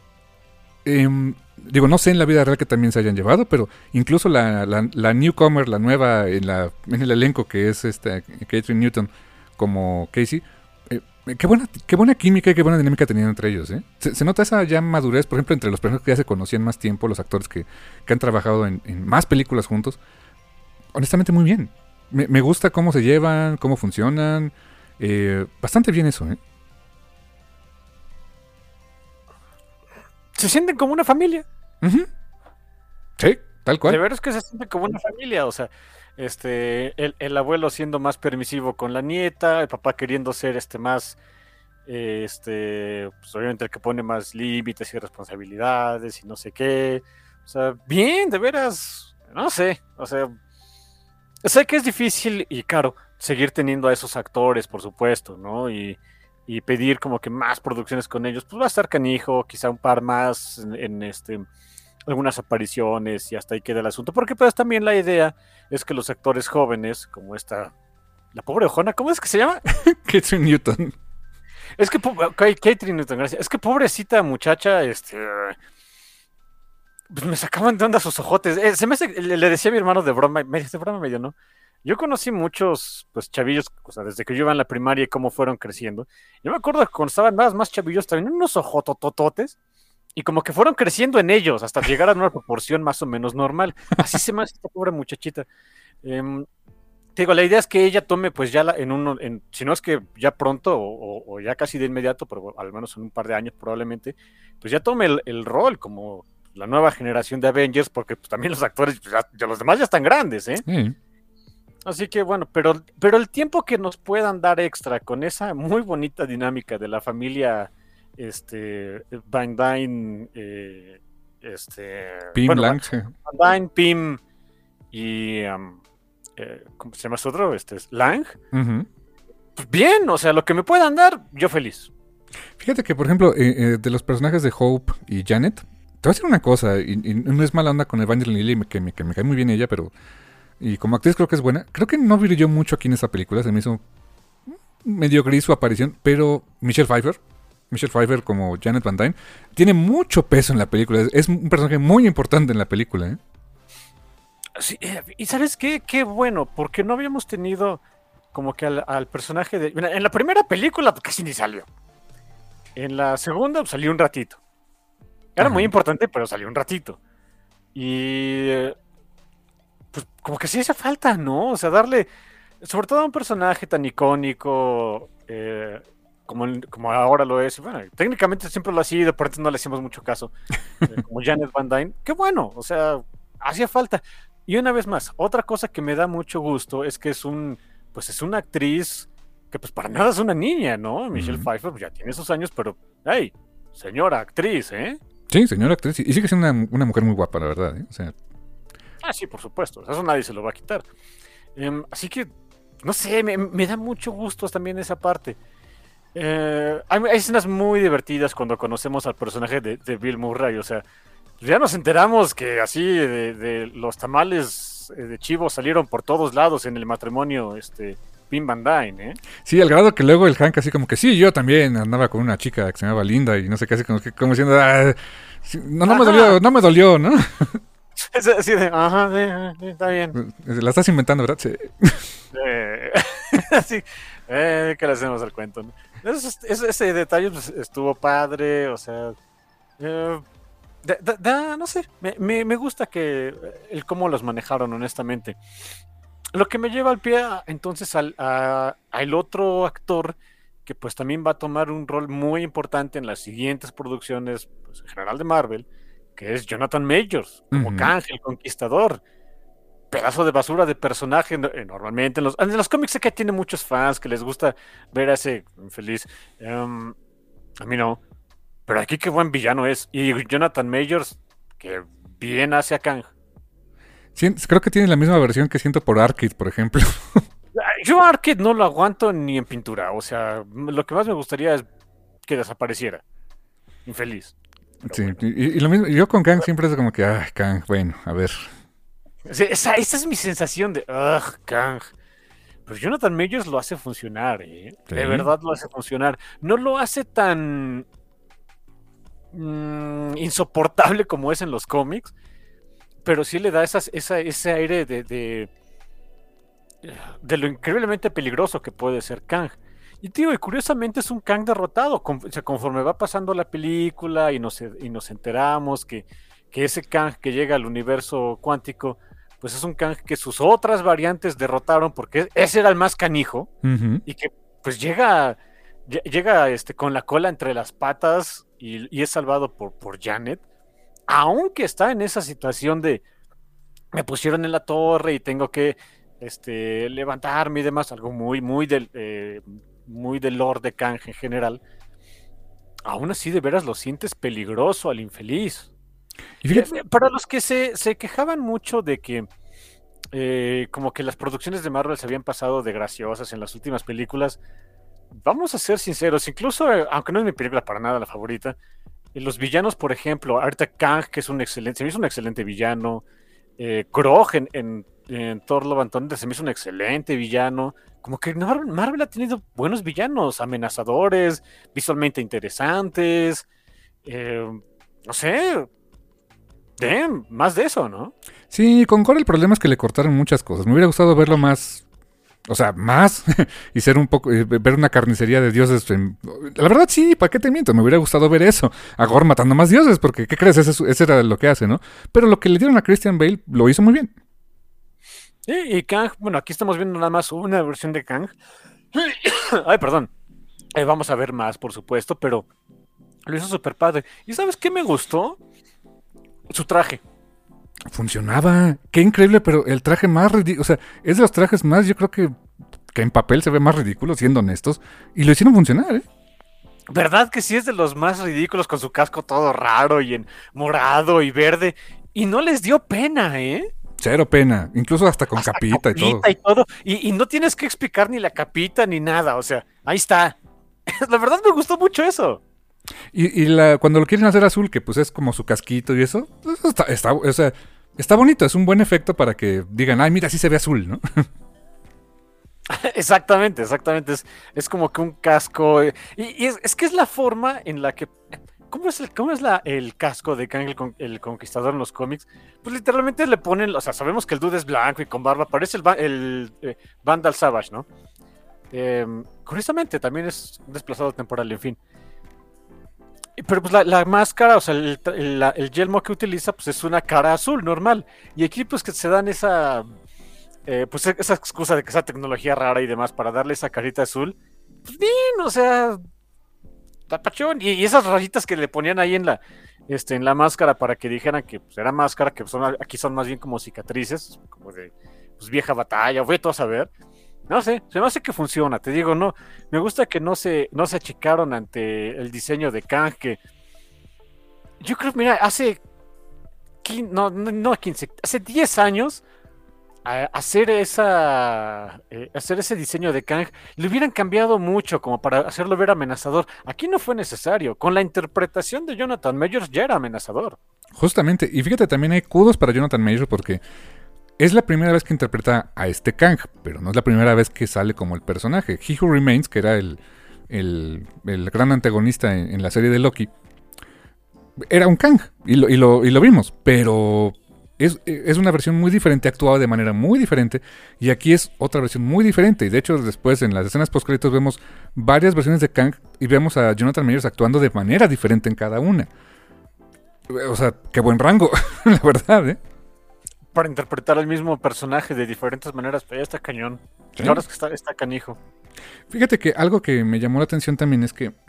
Digo, no sé en la vida real que también se hayan llevado, pero incluso la newcomer, la nueva en el elenco, que es Catherine Newton como Casey, qué buena química y qué buena dinámica tenían entre ellos, ¿eh? Se nota esa ya madurez, por ejemplo, entre los personajes que ya se conocían más tiempo, los actores que han trabajado en más películas juntos. Honestamente, muy bien. Me gusta cómo se llevan, cómo funcionan. Bastante bien eso, ¿eh? Se sienten como una familia. Uh-huh. Sí, tal cual. De veras que se sienten como una familia, o sea, el abuelo siendo más permisivo con la nieta, el papá queriendo ser más, pues obviamente el que pone más límites y responsabilidades y no sé qué. O sea, bien, de veras, no sé, o sea, sé que es difícil y caro seguir teniendo a esos actores, por supuesto, ¿no? Y pedir como que más producciones con ellos, pues va a estar canijo, quizá un par más en algunas apariciones y hasta ahí queda el asunto, porque pues también la idea es que los actores jóvenes, como la pobre ojona, ¿cómo es que se llama? Catherine Newton. Es que, Catherine Newton, gracias. Es que pobrecita muchacha, pues me sacaban de onda sus ojotes. Se me hace, le decía a mi hermano de broma medio, ¿no? Yo conocí muchos, pues, chavillos, o sea, desde que yo iba en la primaria y cómo fueron creciendo. Yo me acuerdo que cuando estaban más chavillos, también unos ojototototes, y como que fueron creciendo en ellos hasta llegar a una proporción más o menos normal. Así se me hace esta pobre muchachita. Te digo, la idea es que ella tome, pues, ya si no es que ya pronto o ya casi de inmediato, pero al menos en un par de años probablemente, pues ya tome el rol como la nueva generación de Avengers, porque pues, también los actores, pues, ya los demás ya están grandes, ¿eh? Sí. Así que bueno, pero el tiempo que nos puedan dar extra con esa muy bonita dinámica de la familia Van Dyne, Pym, bueno, Lang. Van Dyne, Pym y ¿cómo se llama su otro? Lang. Uh-huh. Pues bien, o sea, lo que me puedan dar, yo feliz. Fíjate que, por ejemplo, de los personajes de Hope y Janet, te voy a decir una cosa, y no es mala onda con Evangeline Lilly, que me cae muy bien ella, pero... Y como actriz creo que es buena. Creo que no brilló mucho aquí en esta película. Se me hizo medio gris su aparición. Pero Michelle Pfeiffer como Janet Van Dyne, tiene mucho peso en la película. Es un personaje muy importante en la película, ¿eh? Sí, y ¿sabes qué? Qué bueno, porque no habíamos tenido como que al personaje de... En la primera película pues, casi ni salió. En la segunda pues, salió un ratito. Era muy importante, pero salió un ratito. Y... pues como que sí hace falta, ¿no? O sea, darle, sobre todo a un personaje tan icónico como ahora lo es. Bueno, técnicamente siempre lo ha sido, por eso no le hacemos mucho caso. Como Janet Van Dyne. Qué bueno, o sea, hacía falta. Y una vez más, otra cosa que me da mucho gusto es que es una actriz que pues para nada es una niña, ¿no? Michelle Pfeiffer pues, ya tiene esos años, pero, hey, señora actriz, ¿eh? Sí, señora actriz. Y sigue siendo una mujer muy guapa, la verdad, ¿eh? O sea... sí, por supuesto. Eso nadie se lo va a quitar. Así que, no sé, me da mucho gusto también esa parte. Hay escenas muy divertidas cuando conocemos al personaje de Bill Murray. O sea, ya nos enteramos que así de los tamales de chivo salieron por todos lados en el matrimonio Pim Van Dyne, ¿eh? Sí, al grado que luego el Hank así como que sí, yo también andaba con una chica que se llamaba Linda y no sé qué, así como diciendo, sí, no me dolió, ¿no? Es así de, ajá, sí, está bien. La estás inventando, ¿verdad? Sí. Sí, ¿qué le hacemos al cuento? ¿No? Ese detalle pues, estuvo padre, o sea, no sé, me gusta que el cómo los manejaron, honestamente. Lo que me lleva al pie entonces al otro actor que pues también va a tomar un rol muy importante en las siguientes producciones, pues, en general de Marvel, que es Jonathan Majors, como Kang el Conquistador. Pedazo de basura de personaje. Normalmente en los cómics sé que tiene muchos fans que les gusta ver a ese infeliz. A mí no. Pero aquí qué buen villano es. Y Jonathan Majors, que bien hace a Kang. Sí, creo que tiene la misma versión que siento por Arcade, por ejemplo. Yo a Arcade no lo aguanto ni en pintura. O sea, lo que más me gustaría es que desapareciera. Infeliz. Sí, bueno. Y lo mismo, yo con Kang siempre es como que, Kang, bueno, a ver. Sí, esa es mi sensación de, Kang. Pero Jonathan Majors lo hace funcionar, ¿eh? ¿Sí? De verdad lo hace funcionar. No lo hace tan insoportable como es en los cómics, pero sí le da ese aire de lo increíblemente peligroso que puede ser Kang. Y tío, y curiosamente es un Kang derrotado. Conforme va pasando la película y nos enteramos que ese Kang que llega al universo cuántico, pues es un Kang que sus otras variantes derrotaron porque ese era el más canijo, y que pues llega con la cola entre las patas y es salvado por Janet, aunque está en esa situación de me pusieron en la torre y tengo que levantarme y demás, algo muy del lore de Kang en general. Aún así de veras lo sientes peligroso al infeliz. Y fíjate, para los que se quejaban mucho de que como que las producciones de Marvel se habían pasado de graciosas en las últimas películas, vamos a ser sinceros, incluso aunque no es mi película para nada la favorita, los villanos, por ejemplo, ahorita Kang, que se me hizo un excelente villano, Krog en Thor Love and Thunder se me hizo un excelente villano. Como que Marvel ha tenido buenos villanos, amenazadores, visualmente interesantes, no sé, más de eso, ¿no? Sí, con Gore el problema es que le cortaron muchas cosas. Me hubiera gustado verlo más, o sea, más, y ser un poco, ver una carnicería de dioses. La verdad sí, ¿para qué te miento? Me hubiera gustado ver eso, a Gore matando más dioses, porque, ¿qué crees? Ese era lo que hace, ¿no? Pero lo que le dieron a Christian Bale lo hizo muy bien. Sí, y Kang, bueno, aquí estamos viendo nada más una versión de Kang. Ay, perdón. Vamos a ver más, por supuesto, pero lo hizo súper padre. ¿Y sabes qué me gustó? Su traje. Funcionaba. Qué increíble, pero el traje más ridículo, o sea, es de los trajes más, yo creo que en papel se ve más ridículo, siendo honestos, y lo hicieron funcionar, ¿eh? ¿Verdad que sí es de los más ridículos, con su casco todo raro y en morado y verde? Y no les dio pena, ¿eh? Cero pena, incluso hasta con capita y todo. Y no tienes que explicar ni la capita ni nada, o sea, ahí está. La verdad me gustó mucho eso. Y cuando lo quieren hacer azul, que pues es como su casquito y eso, o sea, está bonito, es un buen efecto para que digan, ay, mira, sí se ve azul, ¿no? Exactamente. Es como que un casco. Y es que es la forma en la que. ¿Cómo es el casco de Kang el Conquistador en los cómics? Pues literalmente le ponen. O sea, sabemos que el dude es blanco y con barba. Parece el Vandal Savage, ¿no? Curiosamente, también es un desplazado temporal, en fin. Pero pues la máscara, o sea, el yelmo que utiliza, pues es una cara azul normal. Y aquí, pues que se dan esa excusa de que esa tecnología rara y demás para darle esa carita azul. Pues bien, o sea, tapachón. Y esas rayitas que le ponían ahí en la máscara para que dijeran que pues, era máscara, que aquí son más bien como cicatrices, como de pues, vieja batalla, voy a saber. No sé, se me hace que funciona, te digo, no, me gusta que no se achicaron ante el diseño de Kang, que yo creo, mira, hace 10 años, hacer ese diseño de Kang, le hubieran cambiado mucho como para hacerlo ver amenazador. Aquí no fue necesario, con la interpretación de Jonathan Majors ya era amenazador. Justamente, y fíjate, también hay kudos para Jonathan Majors porque es la primera vez que interpreta a este Kang, pero no es la primera vez que sale como el personaje. He Who Remains, que era el gran antagonista en la serie de Loki, era un Kang, y lo vimos, pero es una versión muy diferente, actuada de manera muy diferente, y aquí es otra versión muy diferente, y de hecho después en las escenas postcréditos vemos varias versiones de Kang, y vemos a Jonathan Majors actuando de manera diferente en cada una. O sea, qué buen rango, la verdad, ¿eh? Para interpretar al mismo personaje de diferentes maneras, pero ya está cañón. ¿Sí? La verdad es que está canijo. Fíjate que algo que me llamó la atención también es que,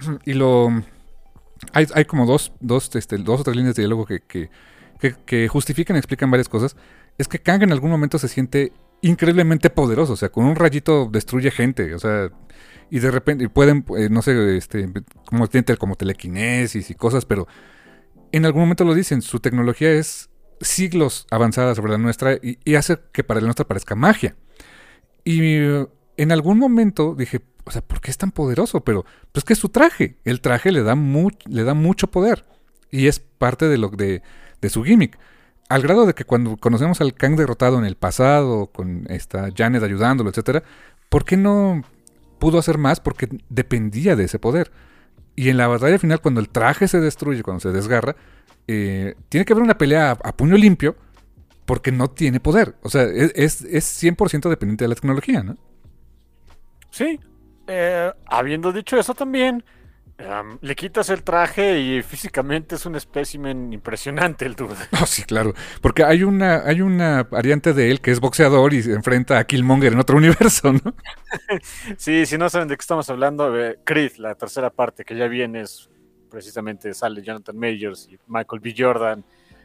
hay como dos o tres líneas de diálogo que justifican y explican varias cosas. Es que Kang en algún momento se siente increíblemente poderoso, o sea, con un rayito destruye gente, o sea, y de repente pueden, no sé, como telequinesis y cosas, pero en algún momento lo dicen, su tecnología es siglos avanzada sobre la nuestra y hace que para la nuestra parezca magia. Y en algún momento dije, o sea, ¿por qué es tan poderoso? Pero pues que es su traje. El traje le da mucho poder. Y es parte de su gimmick. Al grado de que cuando conocemos al Kang derrotado en el pasado, con esta Janet ayudándolo, etcétera, ¿por qué no pudo hacer más? Porque dependía de ese poder. Y en la batalla final, cuando el traje se destruye, cuando se desgarra, tiene que haber una pelea a puño limpio porque no tiene poder. O sea, es 100% dependiente de la tecnología, ¿no? Sí. Habiendo dicho eso también, le quitas el traje y físicamente es un espécimen impresionante el dude. Oh, sí, claro. Porque hay una variante de él que es boxeador y se enfrenta a Killmonger en otro universo, ¿no? Sí, si no saben de qué estamos hablando, Creed, la tercera parte que ya viene, es precisamente sale Jonathan Majors y Michael B. Jordan.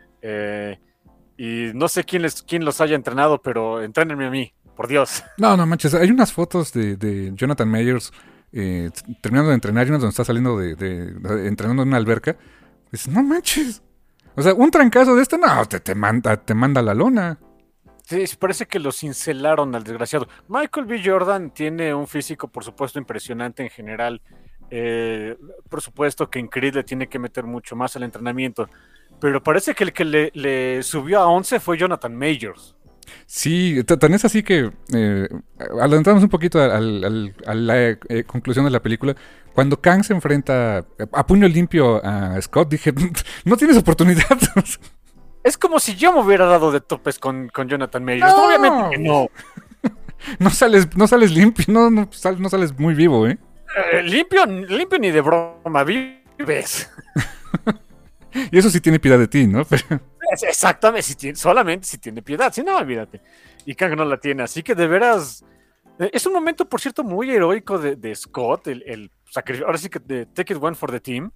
Y no sé quién los haya entrenado, pero entrénenme a mí, por Dios. No manches. Hay unas fotos de Jonathan Majors terminando de entrenar y unas donde está saliendo entrenando en una alberca. Dices, no manches. O sea, un trancazo de no, te manda a la lona. Sí, parece que lo cincelaron al desgraciado. Michael B. Jordan tiene un físico, por supuesto, impresionante en general. Por supuesto que en Creed le tiene que meter mucho más al entrenamiento. Pero parece que el que le subió a 11 fue Jonathan Majors. Sí, tan es así que adelantamos un poquito a la conclusión de la película. Cuando Kang se enfrenta a puño limpio a Scott, dije, no tienes oportunidad. Es como si yo me hubiera dado de topes con Jonathan Majors. No. Obviamente que no. No sales limpio, no sales muy vivo, ¿eh? Limpio ni de broma, vives. Y eso sí tiene piedad de ti, ¿no? Pero... Exactamente, solamente si tiene piedad, si no, olvídate. Y Kang no la tiene, así que de veras... Es un momento, por cierto, muy heroico de Scott, el sacrificio, ahora sí que de Take It One for the Team.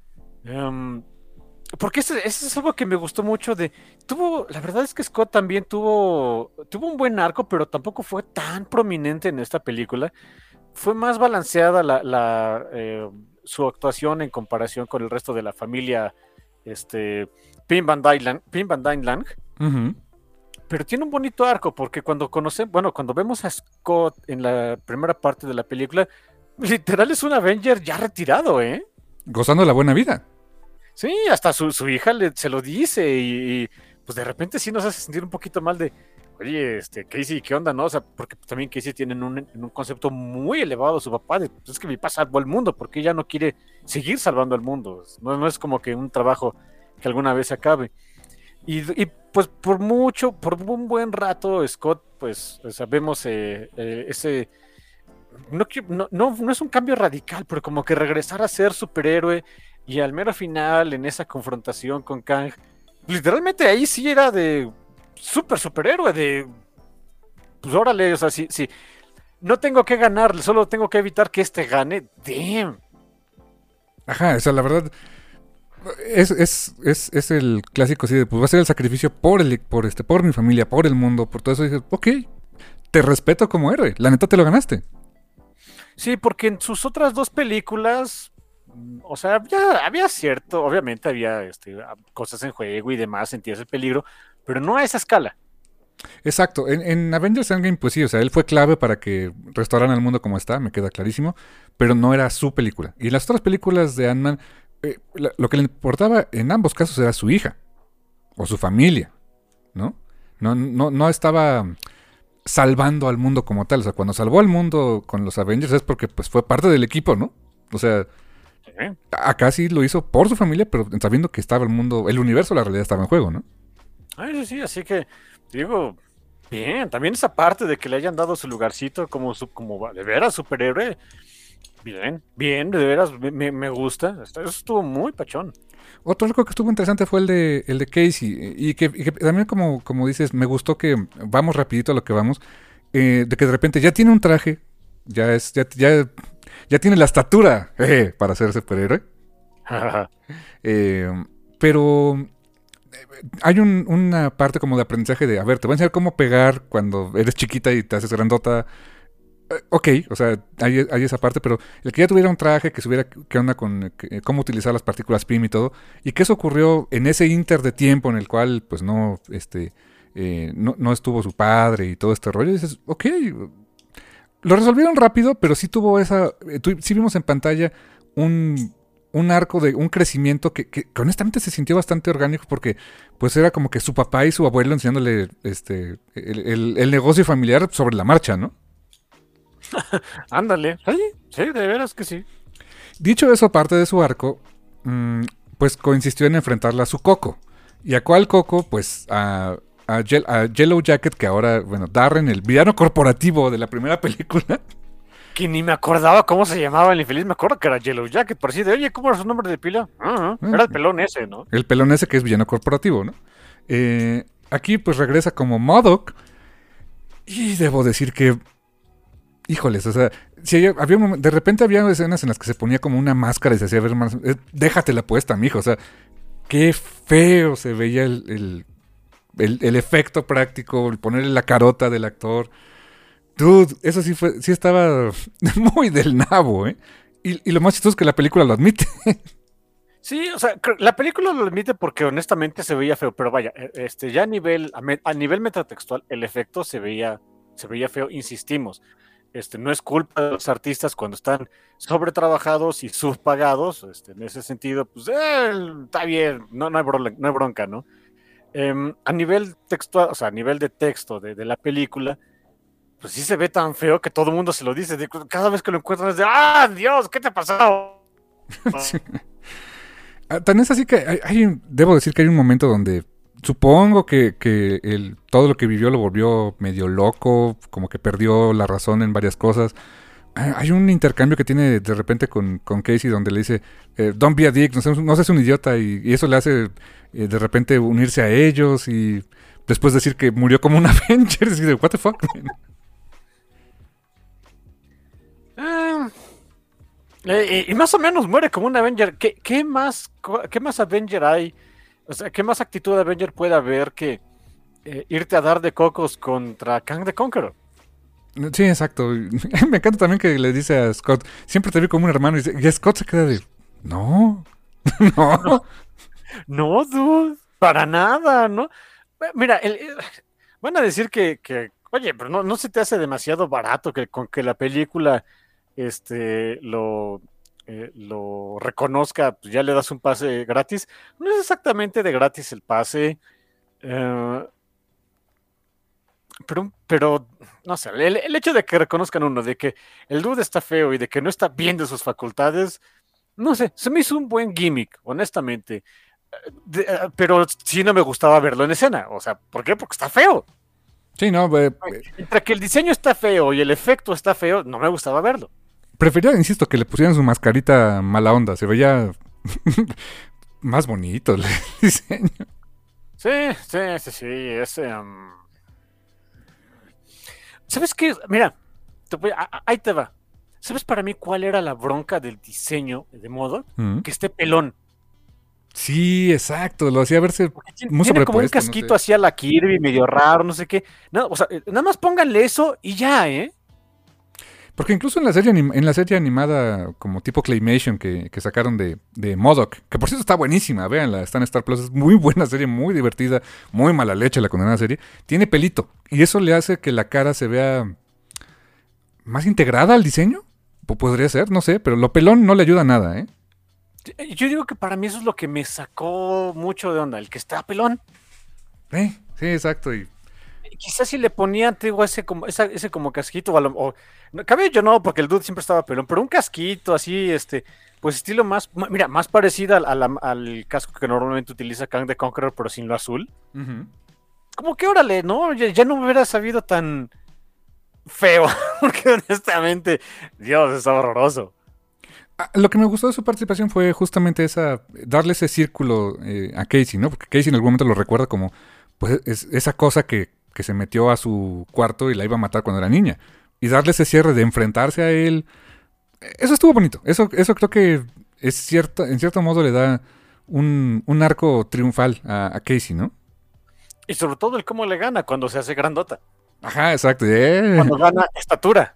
Porque eso es algo que me gustó mucho la verdad es que Scott también tuvo un buen arco, pero tampoco fue tan prominente en esta película. Fue más balanceada su actuación en comparación con el resto de la familia Pim Van Dyne Lang. Uh-huh. Pero tiene un bonito arco, porque cuando vemos a Scott en la primera parte de la película, literal es un Avenger ya retirado, ¿eh? Gozando de la buena vida. Sí, hasta su hija se lo dice y pues de repente sí nos hace sentir un poquito mal de, oye, Casey, ¿qué onda, no? O sea, porque también Casey tiene un concepto muy elevado su papá de, pues es que mi papá salvó al mundo, porque ella no quiere seguir salvando al mundo. No es como que un trabajo que alguna vez acabe. Y pues por un buen rato, Scott, pues sabemos ese... No es un cambio radical, pero como que regresar a ser superhéroe y al mero final, en esa confrontación con Kang, literalmente ahí sí era de superhéroe, de pues órale, o sea, sí, no tengo que ganar, solo tengo que evitar que gane, damn. Ajá, o sea, la verdad es el clásico así de, pues va a ser el sacrificio por mi familia, por el mundo, por todo eso. Y dices, ok, te respeto como héroe, la neta te lo ganaste. Sí, porque en sus otras dos películas, o sea, ya había obviamente había cosas en juego y demás, sentías el peligro, pero no a esa escala. Exacto, en Avengers Endgame, pues sí, o sea, él fue clave para que restauraran el mundo como está, me queda clarísimo, pero no era su película. Y las otras películas de Ant-Man, lo que le importaba en ambos casos era su hija, o su familia, ¿no? No estaba salvando al mundo como tal. O sea, cuando salvó al mundo con los Avengers es porque pues fue parte del equipo, ¿no? O sea, acá sí lo hizo por su familia, pero sabiendo que estaba el mundo, el universo, la realidad estaba en juego, ¿no? Ay, sí, así que, digo, bien, también esa parte de que le hayan dado su lugarcito como de veras superhéroe, bien, de veras, me gusta, eso estuvo muy pachón. Otro arco que estuvo interesante fue el de Casey, y que también como dices, me gustó que vamos rapidito a lo que vamos, de que de repente ya tiene un traje, ya tiene la estatura para ser superhéroe, pero hay una parte como de aprendizaje de, a ver, te voy a enseñar cómo pegar cuando eres chiquita y te haces grandota. Ok, o sea, hay esa parte, pero el que ya tuviera un traje, que supiera qué onda con cómo utilizar las partículas PIM y todo, y que eso ocurrió en ese inter de tiempo en el cual, pues no estuvo su padre y todo este rollo, y dices, ok, lo resolvieron rápido, pero sí tuvo sí vimos en pantalla un arco de un crecimiento que honestamente se sintió bastante orgánico porque pues era como que su papá y su abuelo enseñándole el negocio familiar sobre la marcha, ¿no? Ándale, sí, de veras que sí. Dicho eso, parte de su arco, pues consistió en enfrentarla a su Coco. ¿Y a cuál Coco? Pues a Yellow Jacket, que ahora, bueno, Darren, el villano corporativo de la primera película. Que ni me acordaba cómo se llamaba el infeliz, me acuerdo que era Yellow Jacket, por así de, oye, ¿cómo era su nombre de pila? Era el pelón ese, ¿no? El pelón ese que es villano corporativo, ¿no? Aquí pues regresa como MODOK. Y debo decir que... Híjoles, o sea, si de repente había escenas en las que se ponía como una máscara y se hacía ver más... déjatela puesta, mijo, o sea, qué feo se veía el efecto práctico, el ponerle la carota del actor. Dude, eso sí estaba muy del nabo, ¿eh? Y lo más chistoso es que la película lo admite. Sí, o sea, la película lo admite porque honestamente se veía feo, pero vaya, ya a nivel metatextual, el efecto se veía feo, insistimos. No es culpa de los artistas cuando están sobretrabajados y subpagados, en ese sentido, pues está bien, no hay bronca, ¿no? A nivel textual, o sea, a nivel de texto de la película, pues sí se ve tan feo que todo el mundo se lo dice. Cada vez que lo encuentran es de, ¡ah, Dios! ¿Qué te ha pasado? Sí. Tan es así que debo decir que hay un momento donde supongo que todo lo que vivió lo volvió medio loco, como que perdió la razón en varias cosas. Hay un intercambio que tiene de repente con Casey donde le dice, don't be a dick, no seas un idiota, y eso le hace de repente unirse a ellos y después decir que murió como un Avenger, y de, what the fuck, man? Y más o menos muere como un Avenger. ¿Qué más Avenger hay? O sea, ¿qué más actitud de Avenger puede haber que irte a dar de cocos contra Kang the Conqueror? Sí, exacto. Me encanta también que le dice a Scott, siempre te vi como un hermano, y Scott se queda de, no. No, dude, para nada, ¿no? Mira, van a decir que oye, pero no se te hace demasiado barato con que la película lo reconozca, pues ya le das un pase gratis. No es exactamente de gratis el pase, pero no sé, el hecho de que reconozcan uno, de que el dude está feo y de que no está bien de sus facultades, no sé, se me hizo un buen gimmick, honestamente. Pero sí no me gustaba verlo en escena. O sea, ¿por qué? Porque está feo. Sí, no. Entre que el diseño está feo y el efecto está feo, no me gustaba verlo. Prefería, insisto, que le pusieran su mascarita mala onda. Se veía más bonito el diseño. Sí. ¿Sabes qué? Mira, ahí te va. ¿Sabes para mí cuál era la bronca del diseño de modo? Que esté pelón. Sí, exacto, lo hacía verse muy tiene como un casquito así a la Kirby, medio raro, no sé qué. No, o sea, nada más pónganle eso y ya, ¿eh? Porque incluso en la serie animada, como tipo Claymation que sacaron de MODOK, que por cierto está buenísima, véanla, está en Star Plus, es muy buena serie, muy divertida, muy mala leche la condenada serie, tiene pelito, y eso le hace que la cara se vea más integrada al diseño, podría ser, no sé, pero lo pelón no le ayuda a nada, ¿eh? Yo digo que para mí eso es lo que me sacó mucho de onda, el que está pelón. Sí, exacto. Y Quizás si le ponían, te digo, ese como casquito, no, cabello no, porque el dude siempre estaba pelón, pero un casquito así, pues estilo mira, más parecido al casco que normalmente utiliza Kang the Conqueror, pero sin lo azul. Uh-huh. Como que órale, ¿no? Ya no me hubiera sabido tan feo, porque honestamente, Dios, es horroroso. Lo que me gustó de su participación fue justamente darle ese círculo a Casey, ¿no? Porque Casey en algún momento lo recuerda como, pues, esa cosa que se metió a su cuarto y la iba a matar cuando era niña. Y darle ese cierre de enfrentarse a él. Eso estuvo bonito. Eso creo que en cierto modo le da un arco triunfal a Casey, ¿no? Y sobre todo el cómo le gana cuando se hace grandota. Ajá, exacto. Cuando gana estatura.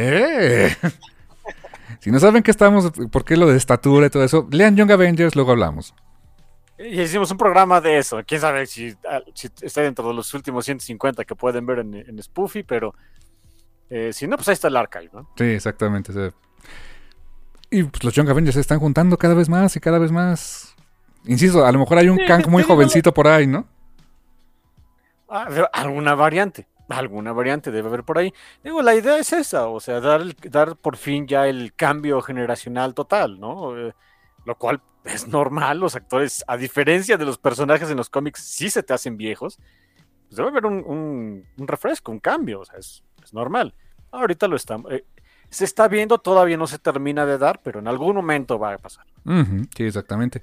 Si no saben por qué lo de estatura y todo eso, lean Young Avengers, luego hablamos. Y hicimos un programa de eso. Quién sabe si está dentro de los últimos 150 que pueden ver en Spoofy, pero si no, pues ahí está el archive, ¿no? Sí, exactamente. O sea, y pues los Young Avengers se están juntando cada vez más y cada vez más. Insisto, a lo mejor hay un Kang muy jovencito por ahí, ¿no? Alguna variante debe haber por ahí. Digo, la idea es esa, o sea, dar por fin ya el cambio generacional total, ¿no? Lo cual es normal, los actores, a diferencia de los personajes en los cómics, sí se te hacen viejos, pues debe haber un refresco, un cambio, o sea, es normal. Ahorita se está viendo, todavía no se termina de dar, pero en algún momento va a pasar. Uh-huh, sí, exactamente.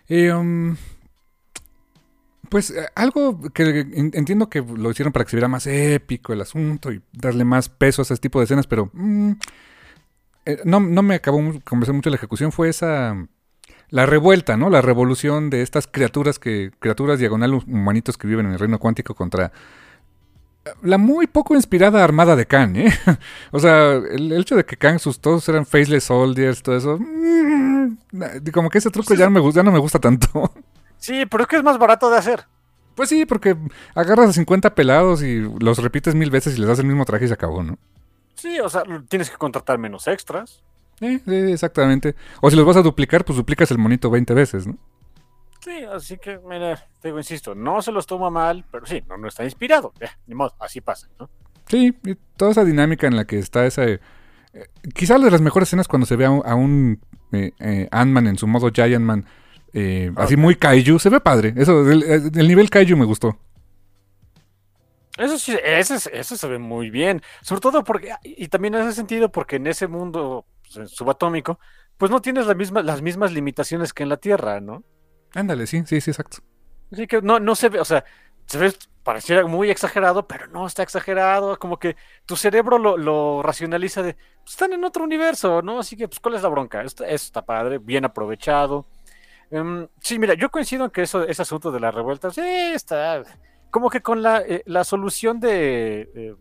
Pues algo que entiendo que lo hicieron para que se viera más épico el asunto y darle más peso a ese tipo de escenas, pero no me acabó convencer mucho la ejecución. Fue la revuelta, ¿no? La revolución de estas criaturas diagonal humanitos que viven en el reino cuántico contra la muy poco inspirada armada de Kang, ¿eh? O sea, el hecho de que Kang todos eran faceless soldiers, todo eso, como que ese truco ya no me gusta tanto. Sí, pero es que es más barato de hacer. Pues sí, porque agarras a 50 pelados y los repites 1000 veces y les das el mismo traje y se acabó, ¿no? Sí, o sea, tienes que contratar menos extras. Sí, exactamente. O si los vas a duplicar, pues duplicas el monito 20 veces, ¿no? Sí, así que, mira, te digo, insisto, no se los toma mal, pero sí, no está inspirado. Ni modo, así pasa, ¿no? Sí, y toda esa dinámica en la que está quizá de las mejores escenas cuando se ve a un Ant-Man en su modo Giant Man, así muy kaiju, se ve padre. Eso, el nivel kaiju me gustó. Eso sí, eso se ve muy bien. Sobre todo porque, y también hace sentido porque en ese mundo subatómico, pues no tienes las mismas limitaciones que en la Tierra, ¿no? Ándale, sí, exacto. Así que no se ve, o sea, se ve, pareciera muy exagerado, pero no está exagerado. Como que tu cerebro lo racionaliza de, pues están en otro universo, ¿no? Así que, pues, ¿cuál es la bronca? Esto está padre, bien aprovechado. Sí, mira, yo coincido en que ese asunto de la revuelta, sí, está como que con la solución de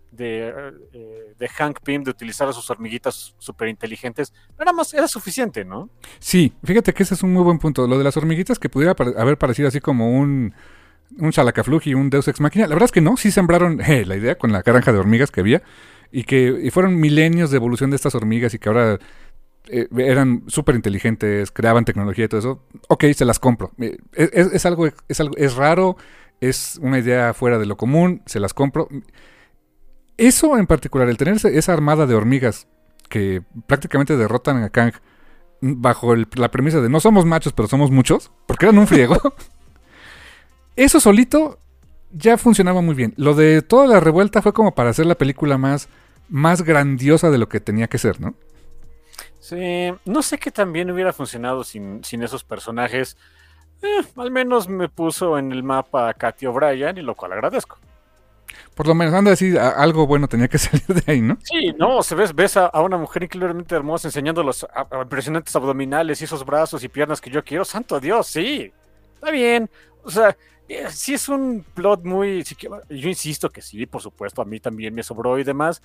Hank Pym de utilizar a sus hormiguitas súper inteligentes, era suficiente, ¿no? Sí, fíjate que ese es un muy buen punto. Lo de las hormiguitas que pudiera haber parecido así como un Shalakafluji, un Deus Ex Machina. La verdad es que no, sí sembraron la idea con la granja de hormigas que había y fueron milenios de evolución de estas hormigas y que ahora eran súper inteligentes, creaban tecnología y todo eso. Ok, se las compro. Es raro, es una idea fuera de lo común, se las compro. Eso en particular, el tener esa armada de hormigas que prácticamente derrotan a Kang bajo la premisa de no somos machos, pero somos muchos, porque eran un friego. Eso solito ya funcionaba muy bien. Lo de toda la revuelta fue como para hacer la película más grandiosa de lo que tenía que ser, ¿no? Sí, no sé qué también hubiera funcionado sin esos personajes. Al menos me puso en el mapa a Katy O'Brien, y lo cual agradezco. Por lo menos, anda a decir, algo bueno tenía que salir de ahí, ¿no? Sí, no, ves a una mujer increíblemente hermosa enseñando los impresionantes abdominales y esos brazos y piernas que yo quiero. ¡Santo Dios! Sí, está bien. O sea, sí es un plot muy... yo insisto que sí, por supuesto, a mí también me sobró y demás.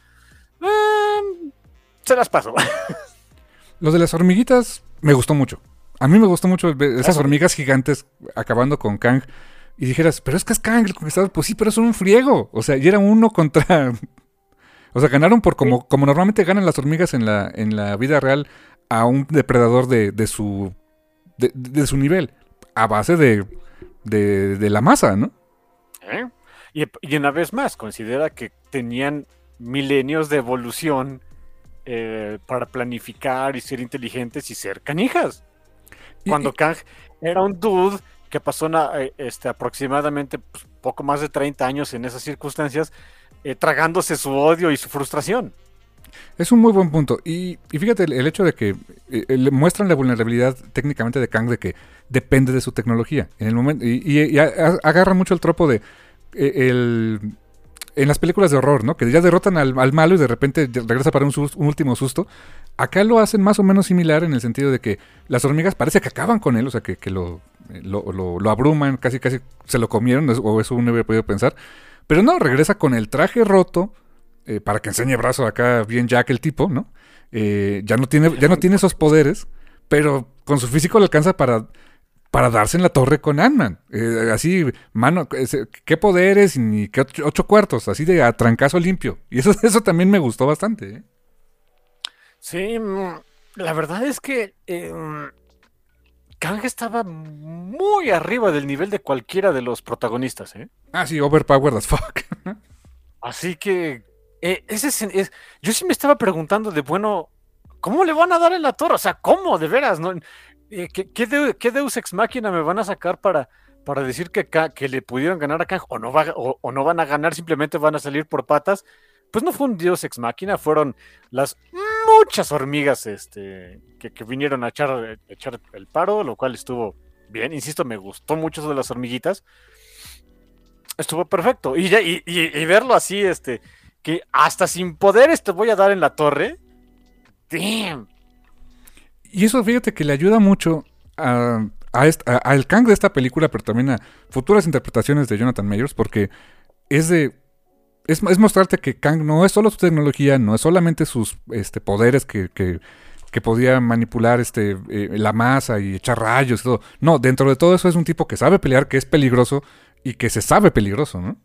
Se las paso. Lo de las hormiguitas me gustó mucho. A mí me gustó mucho esas hormigas gigantes acabando con Kang. Y dijeras, pero es que es Kang el conquistador. Pues sí, pero son un friego. O sea, y era uno contra... O sea, ganaron como normalmente ganan las hormigas en la vida real a un depredador de su nivel. A base de la masa, ¿no? Y una vez más, considera que tenían milenios de evolución para planificar y ser inteligentes y ser canijas. Cuando Kang era un dude que pasó aproximadamente poco más de 30 años en esas circunstancias, tragándose su odio y su frustración. Es un muy buen punto. Y fíjate, el hecho de que le muestran la vulnerabilidad técnicamente de Kang, de que depende de su tecnología. En el momento, y agarra mucho el tropo de en las películas de horror, ¿no? Que ya derrotan al malo y de repente regresa para un último susto. Acá lo hacen más o menos similar en el sentido de que las hormigas parece que acaban con él, o sea, que lo abruman, casi se lo comieron, o eso uno hubiera podido pensar. Pero no, regresa con el traje roto, para que enseñe brazo acá bien Jack el tipo, ¿no? Ya no tiene esos poderes, pero con su físico le alcanza para darse en la torre con Ant-Man. Así, mano, qué poderes ni qué 8 cuartos, así de a trancazo limpio. Y eso también me gustó bastante, ¿eh? Sí, la verdad es que Kang estaba muy arriba del nivel de cualquiera de los protagonistas, ¿eh? Ah, sí, overpowered as fuck. Así que yo sí me estaba preguntando de, bueno, ¿cómo le van a dar en la torre? O sea, ¿cómo? De veras, ¿no? ¿Qué Deus Ex Machina me van a sacar para decir que le pudieron ganar a Kang? ¿O no van a ganar, simplemente van a salir por patas? Pues no fue un Deus Ex Machina, fueron las muchas hormigas que vinieron a echar el paro, lo cual estuvo bien. Insisto, me gustó mucho eso de las hormiguitas. Estuvo perfecto. Y verlo así, que hasta sin poderes te voy a dar en la torre. Damn. Y eso, fíjate que le ayuda mucho al Kang de esta película, pero también a futuras interpretaciones de Jonathan Majors, porque es mostrarte que Kang no es solo su tecnología, no es solamente sus poderes que podía manipular la masa y echar rayos y todo. No, dentro de todo eso es un tipo que sabe pelear, que es peligroso y que se sabe peligroso, ¿no?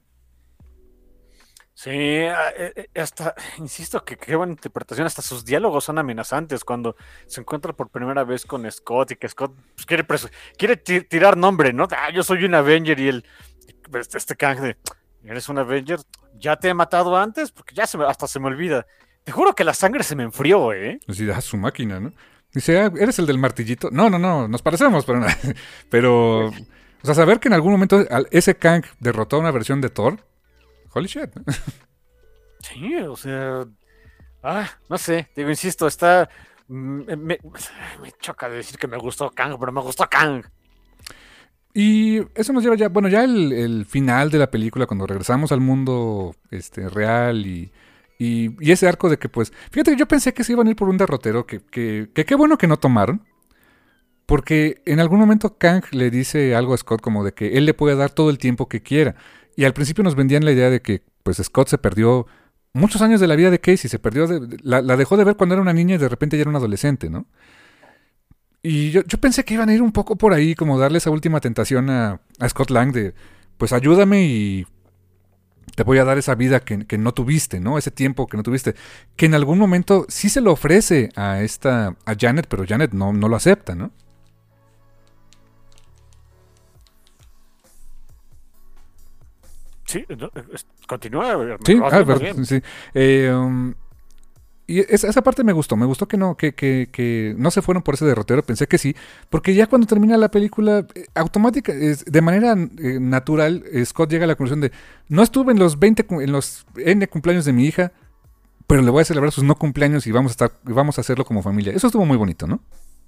Sí, hasta, insisto que qué buena interpretación, hasta sus diálogos son amenazantes cuando se encuentra por primera vez con Scott y que Scott pues, quiere tirar nombre, ¿no? Yo soy un Avenger y Kang de, ¿eres un Avenger? ¿Ya te he matado antes? Porque ya hasta se me olvida. Te juro que la sangre se me enfrió, ¿eh? Así, su máquina, ¿no? Dice, ¿eres el del martillito? No, nos parecemos, pero o sea, saber que en algún momento ese Kang derrotó a una versión de Thor, holy shit. Sí, o sea, no sé, digo, insisto, me choca decir que me gustó Kang, pero me gustó Kang. Y eso nos lleva ya, bueno, ya el final de la película, cuando regresamos al mundo real y ese arco de que, pues, fíjate que yo pensé que se iban a ir por un derrotero, que qué bueno que no tomaron, porque en algún momento Kang le dice algo a Scott como de que él le puede dar todo el tiempo que quiera. Y al principio nos vendían la idea de que, pues, Scott se perdió muchos años de la vida de Casey, se perdió, la dejó de ver cuando era una niña y de repente ya era un adolescente, ¿no? Y yo pensé que iban a ir un poco por ahí, como darle esa última tentación a Scott Lang de, pues ayúdame y te voy a dar esa vida que no tuviste, ¿no? Ese tiempo que no tuviste. Que en algún momento sí se lo ofrece a Janet, pero Janet no lo acepta, ¿no? Sí, continúa. Sí, sí. Y esa parte me gustó que no se fueron por ese derrotero, pensé que sí, porque ya cuando termina la película, automática, de manera natural, Scott llega a la conclusión de, no estuve en los N cumpleaños de mi hija, pero le voy a celebrar sus no cumpleaños y vamos a hacerlo como familia. Eso estuvo muy bonito, ¿no?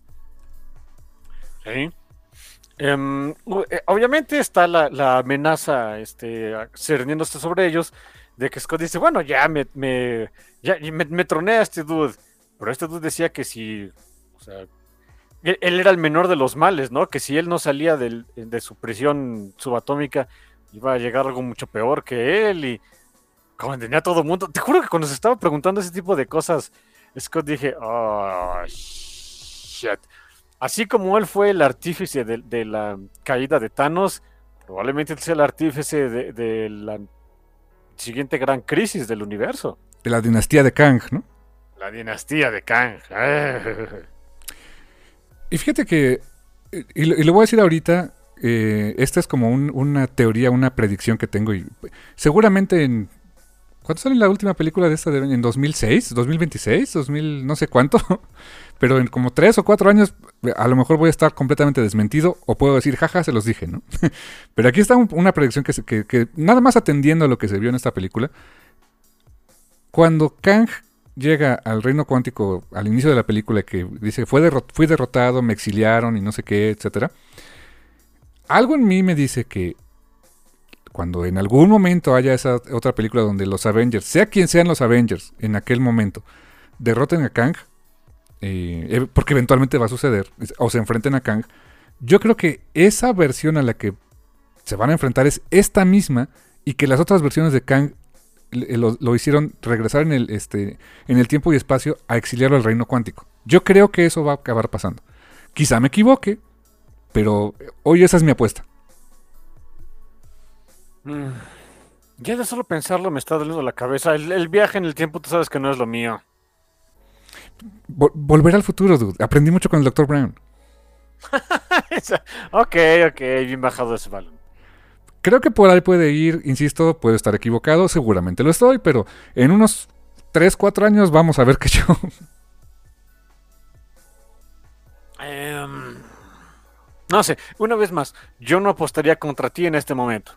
Sí. Obviamente está la amenaza cerniéndose sobre ellos, de que Scott dice, bueno, ya me troné a este dude, pero este dude decía que si, o sea, él era el menor de los males, ¿no? Que si él no salía de su prisión subatómica, iba a llegar algo mucho peor que él, y condené a todo el mundo. Te juro que cuando se estaba preguntando ese tipo de cosas, Scott dije, oh, shit. Así como él fue el artífice de la caída de Thanos, probablemente él sea el artífice de la siguiente gran crisis del universo. De la dinastía de Kang, ¿no? La dinastía de Kang. Y fíjate que, y lo voy a decir ahorita, esta es como una teoría, una predicción que tengo. Y seguramente ¿cuándo sale la última película de esta? ¿En 2006? ¿2026? ¿2000? No sé cuánto. Pero en como 3 o 4 años a lo mejor voy a estar completamente desmentido. O puedo decir, jaja, se los dije, ¿no? Pero aquí está una predicción que nada más atendiendo a lo que se vio en esta película. Cuando Kang llega al reino cuántico al inicio de la película, que dice, fui derrotado, me exiliaron y no sé qué, etcétera. Algo en mí me dice que cuando en algún momento haya esa otra película donde los Avengers, sea quien sean los Avengers en aquel momento, derroten a Kang, porque eventualmente va a suceder, o se enfrenten a Kang, yo creo que esa versión a la que se van a enfrentar es esta misma, y que las otras versiones de Kang lo hicieron regresar en el tiempo y espacio a exiliarlo al reino cuántico. Yo creo que eso va a acabar pasando. Quizá me equivoque, pero hoy esa es mi apuesta. Ya de solo pensarlo me está doliendo la cabeza. El viaje en el tiempo, tú sabes que no es lo mío. Volver al futuro, dude. Aprendí mucho con el Dr. Brown. Ok, bien bajado ese balón. Creo que por ahí puede ir, insisto, puedo estar equivocado, seguramente lo estoy, pero en unos 3, 4 años vamos a ver qué show. No sé, una vez más, yo no apostaría contra ti en este momento.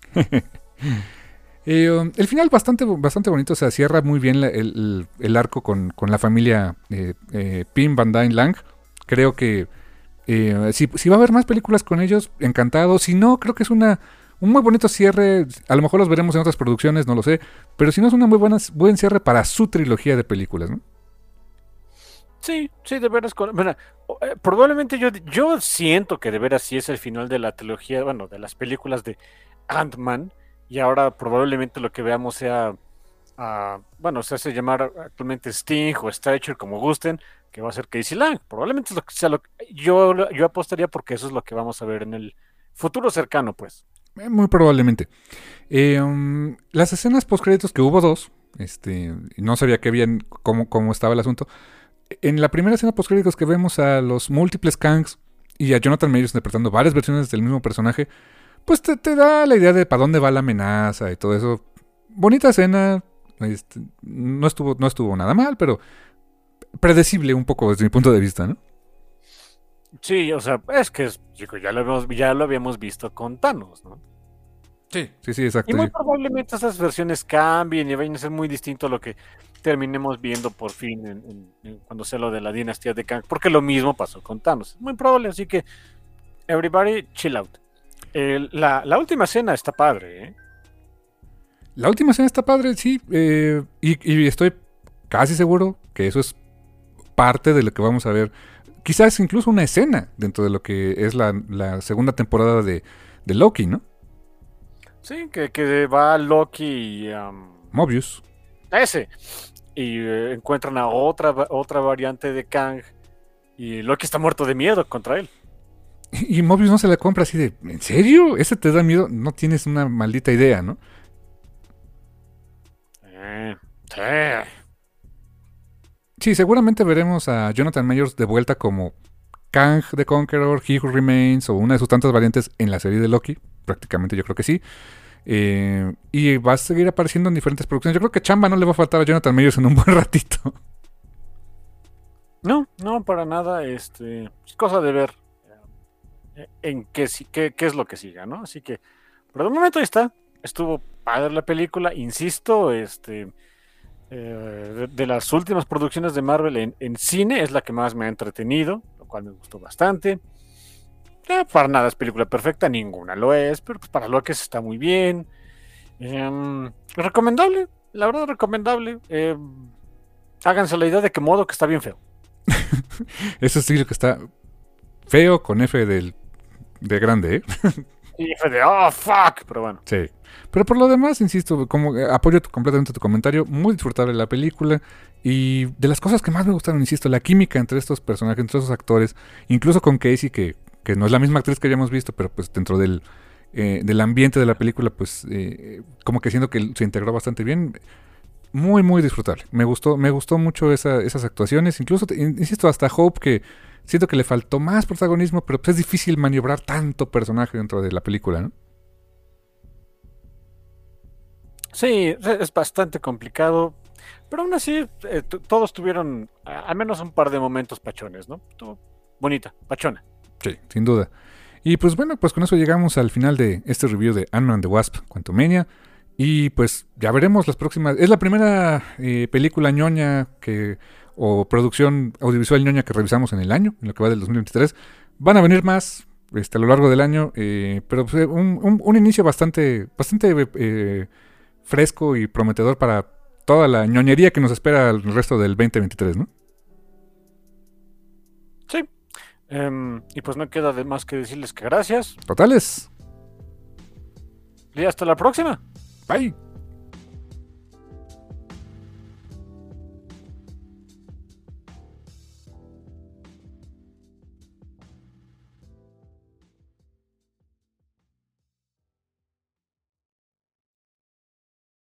El final bastante bonito, o sea, cierra muy bien el arco con la familia Pym, Van Dyne, Lang. Creo que si va a haber más películas con ellos, encantado. Si no, creo que es un muy bonito cierre. A lo mejor los veremos en otras producciones, no lo sé. Pero si no, es un buen cierre para su trilogía de películas, ¿no? Sí, de veras. Bueno, probablemente yo siento que de veras sí es el final de la trilogía, bueno, de las películas de Ant-Man. Y ahora probablemente lo que veamos sea, bueno, se hace llamar actualmente Sting o Stature, como gusten, que va a ser Casey Lang. Probablemente es lo que sea yo apostaría, porque eso es lo que vamos a ver en el futuro cercano, pues. Muy probablemente. Las escenas postcréditos, que hubo 2, no sabía qué bien cómo estaba el asunto. En la primera escena postcréditos que vemos a los múltiples Kangs y a Jonathan Majors interpretando varias versiones del mismo personaje, pues te da la idea de para dónde va la amenaza y todo eso. Bonita escena, no estuvo nada mal, pero predecible un poco desde mi punto de vista, ¿no? Sí, o sea, es que chico, ya lo habíamos visto con Thanos, ¿no? Sí, exacto. Y muy probablemente esas versiones cambien y vayan a ser muy distinto a lo que terminemos viendo por fin cuando sea lo de la dinastía de Kang, porque lo mismo pasó con Thanos. Muy probable, así que everybody chill out. La última escena está padre, ¿eh? La última escena está padre, sí. Y estoy casi seguro que eso es parte de lo que vamos a ver. Quizás incluso una escena dentro de lo que es la segunda temporada de Loki, ¿no? Sí, que va Loki y Mobius. Ese. Y encuentran a otra variante de Kang. Y Loki está muerto de miedo contra él. Y Mobius no se la compra así de, ¿en serio? ¿Ese te da miedo? No tienes una maldita idea, ¿no? Sí. Sí, seguramente veremos a Jonathan Majors de vuelta como Kang the Conqueror, He Who Remains o una de sus tantas variantes en la serie de Loki. Prácticamente yo creo que sí. Y va a seguir apareciendo en diferentes producciones. Yo creo que chamba no le va a faltar a Jonathan Majors en un buen ratito. No, para nada. Es cosa de ver en qué es lo que siga, ¿no? Así que, por el momento ahí está. Estuvo padre la película, insisto, de las últimas producciones de Marvel en cine es la que más me ha entretenido, lo cual me gustó bastante. Para nada es película perfecta, ninguna lo es, pero pues para lo que está muy bien. Recomendable, la verdad recomendable. Háganse la idea de que MODOK está bien feo. Eso sí, lo que está feo con F de grande, ¿eh? Y F de oh fuck, pero bueno. Sí. Pero por lo demás, insisto, como apoyo completamente tu comentario, muy disfrutable la película. Y de las cosas que más me gustaron, insisto, la química entre estos personajes, entre estos actores, incluso con Casey, que no es la misma actriz que habíamos visto, pero pues dentro del ambiente de la película, pues como que siento que se integró bastante bien. Muy, muy disfrutable. Me gustó mucho esas actuaciones. Incluso, insisto, hasta Hope, que siento que le faltó más protagonismo, pero pues es difícil maniobrar tanto personaje dentro de la película, ¿no? Sí, es bastante complicado, pero aún así todos tuvieron al menos un par de momentos pachones, ¿no? Estuvo bonita, pachona. Sí, sin duda. Y pues bueno, pues con eso llegamos al final de este review de Ant-Man and the Wasp: Quantumania. Y pues ya veremos las próximas. Es la primera película ñoña o producción audiovisual ñoña que revisamos en el año, en lo que va del 2023. Van a venir más a lo largo del año, pero pues, un inicio bastante fresco y prometedor para toda la ñoñería que nos espera el resto del 2023, ¿no? Sí. Y pues no queda de más que decirles que gracias. Totales. Y hasta la próxima. Bye.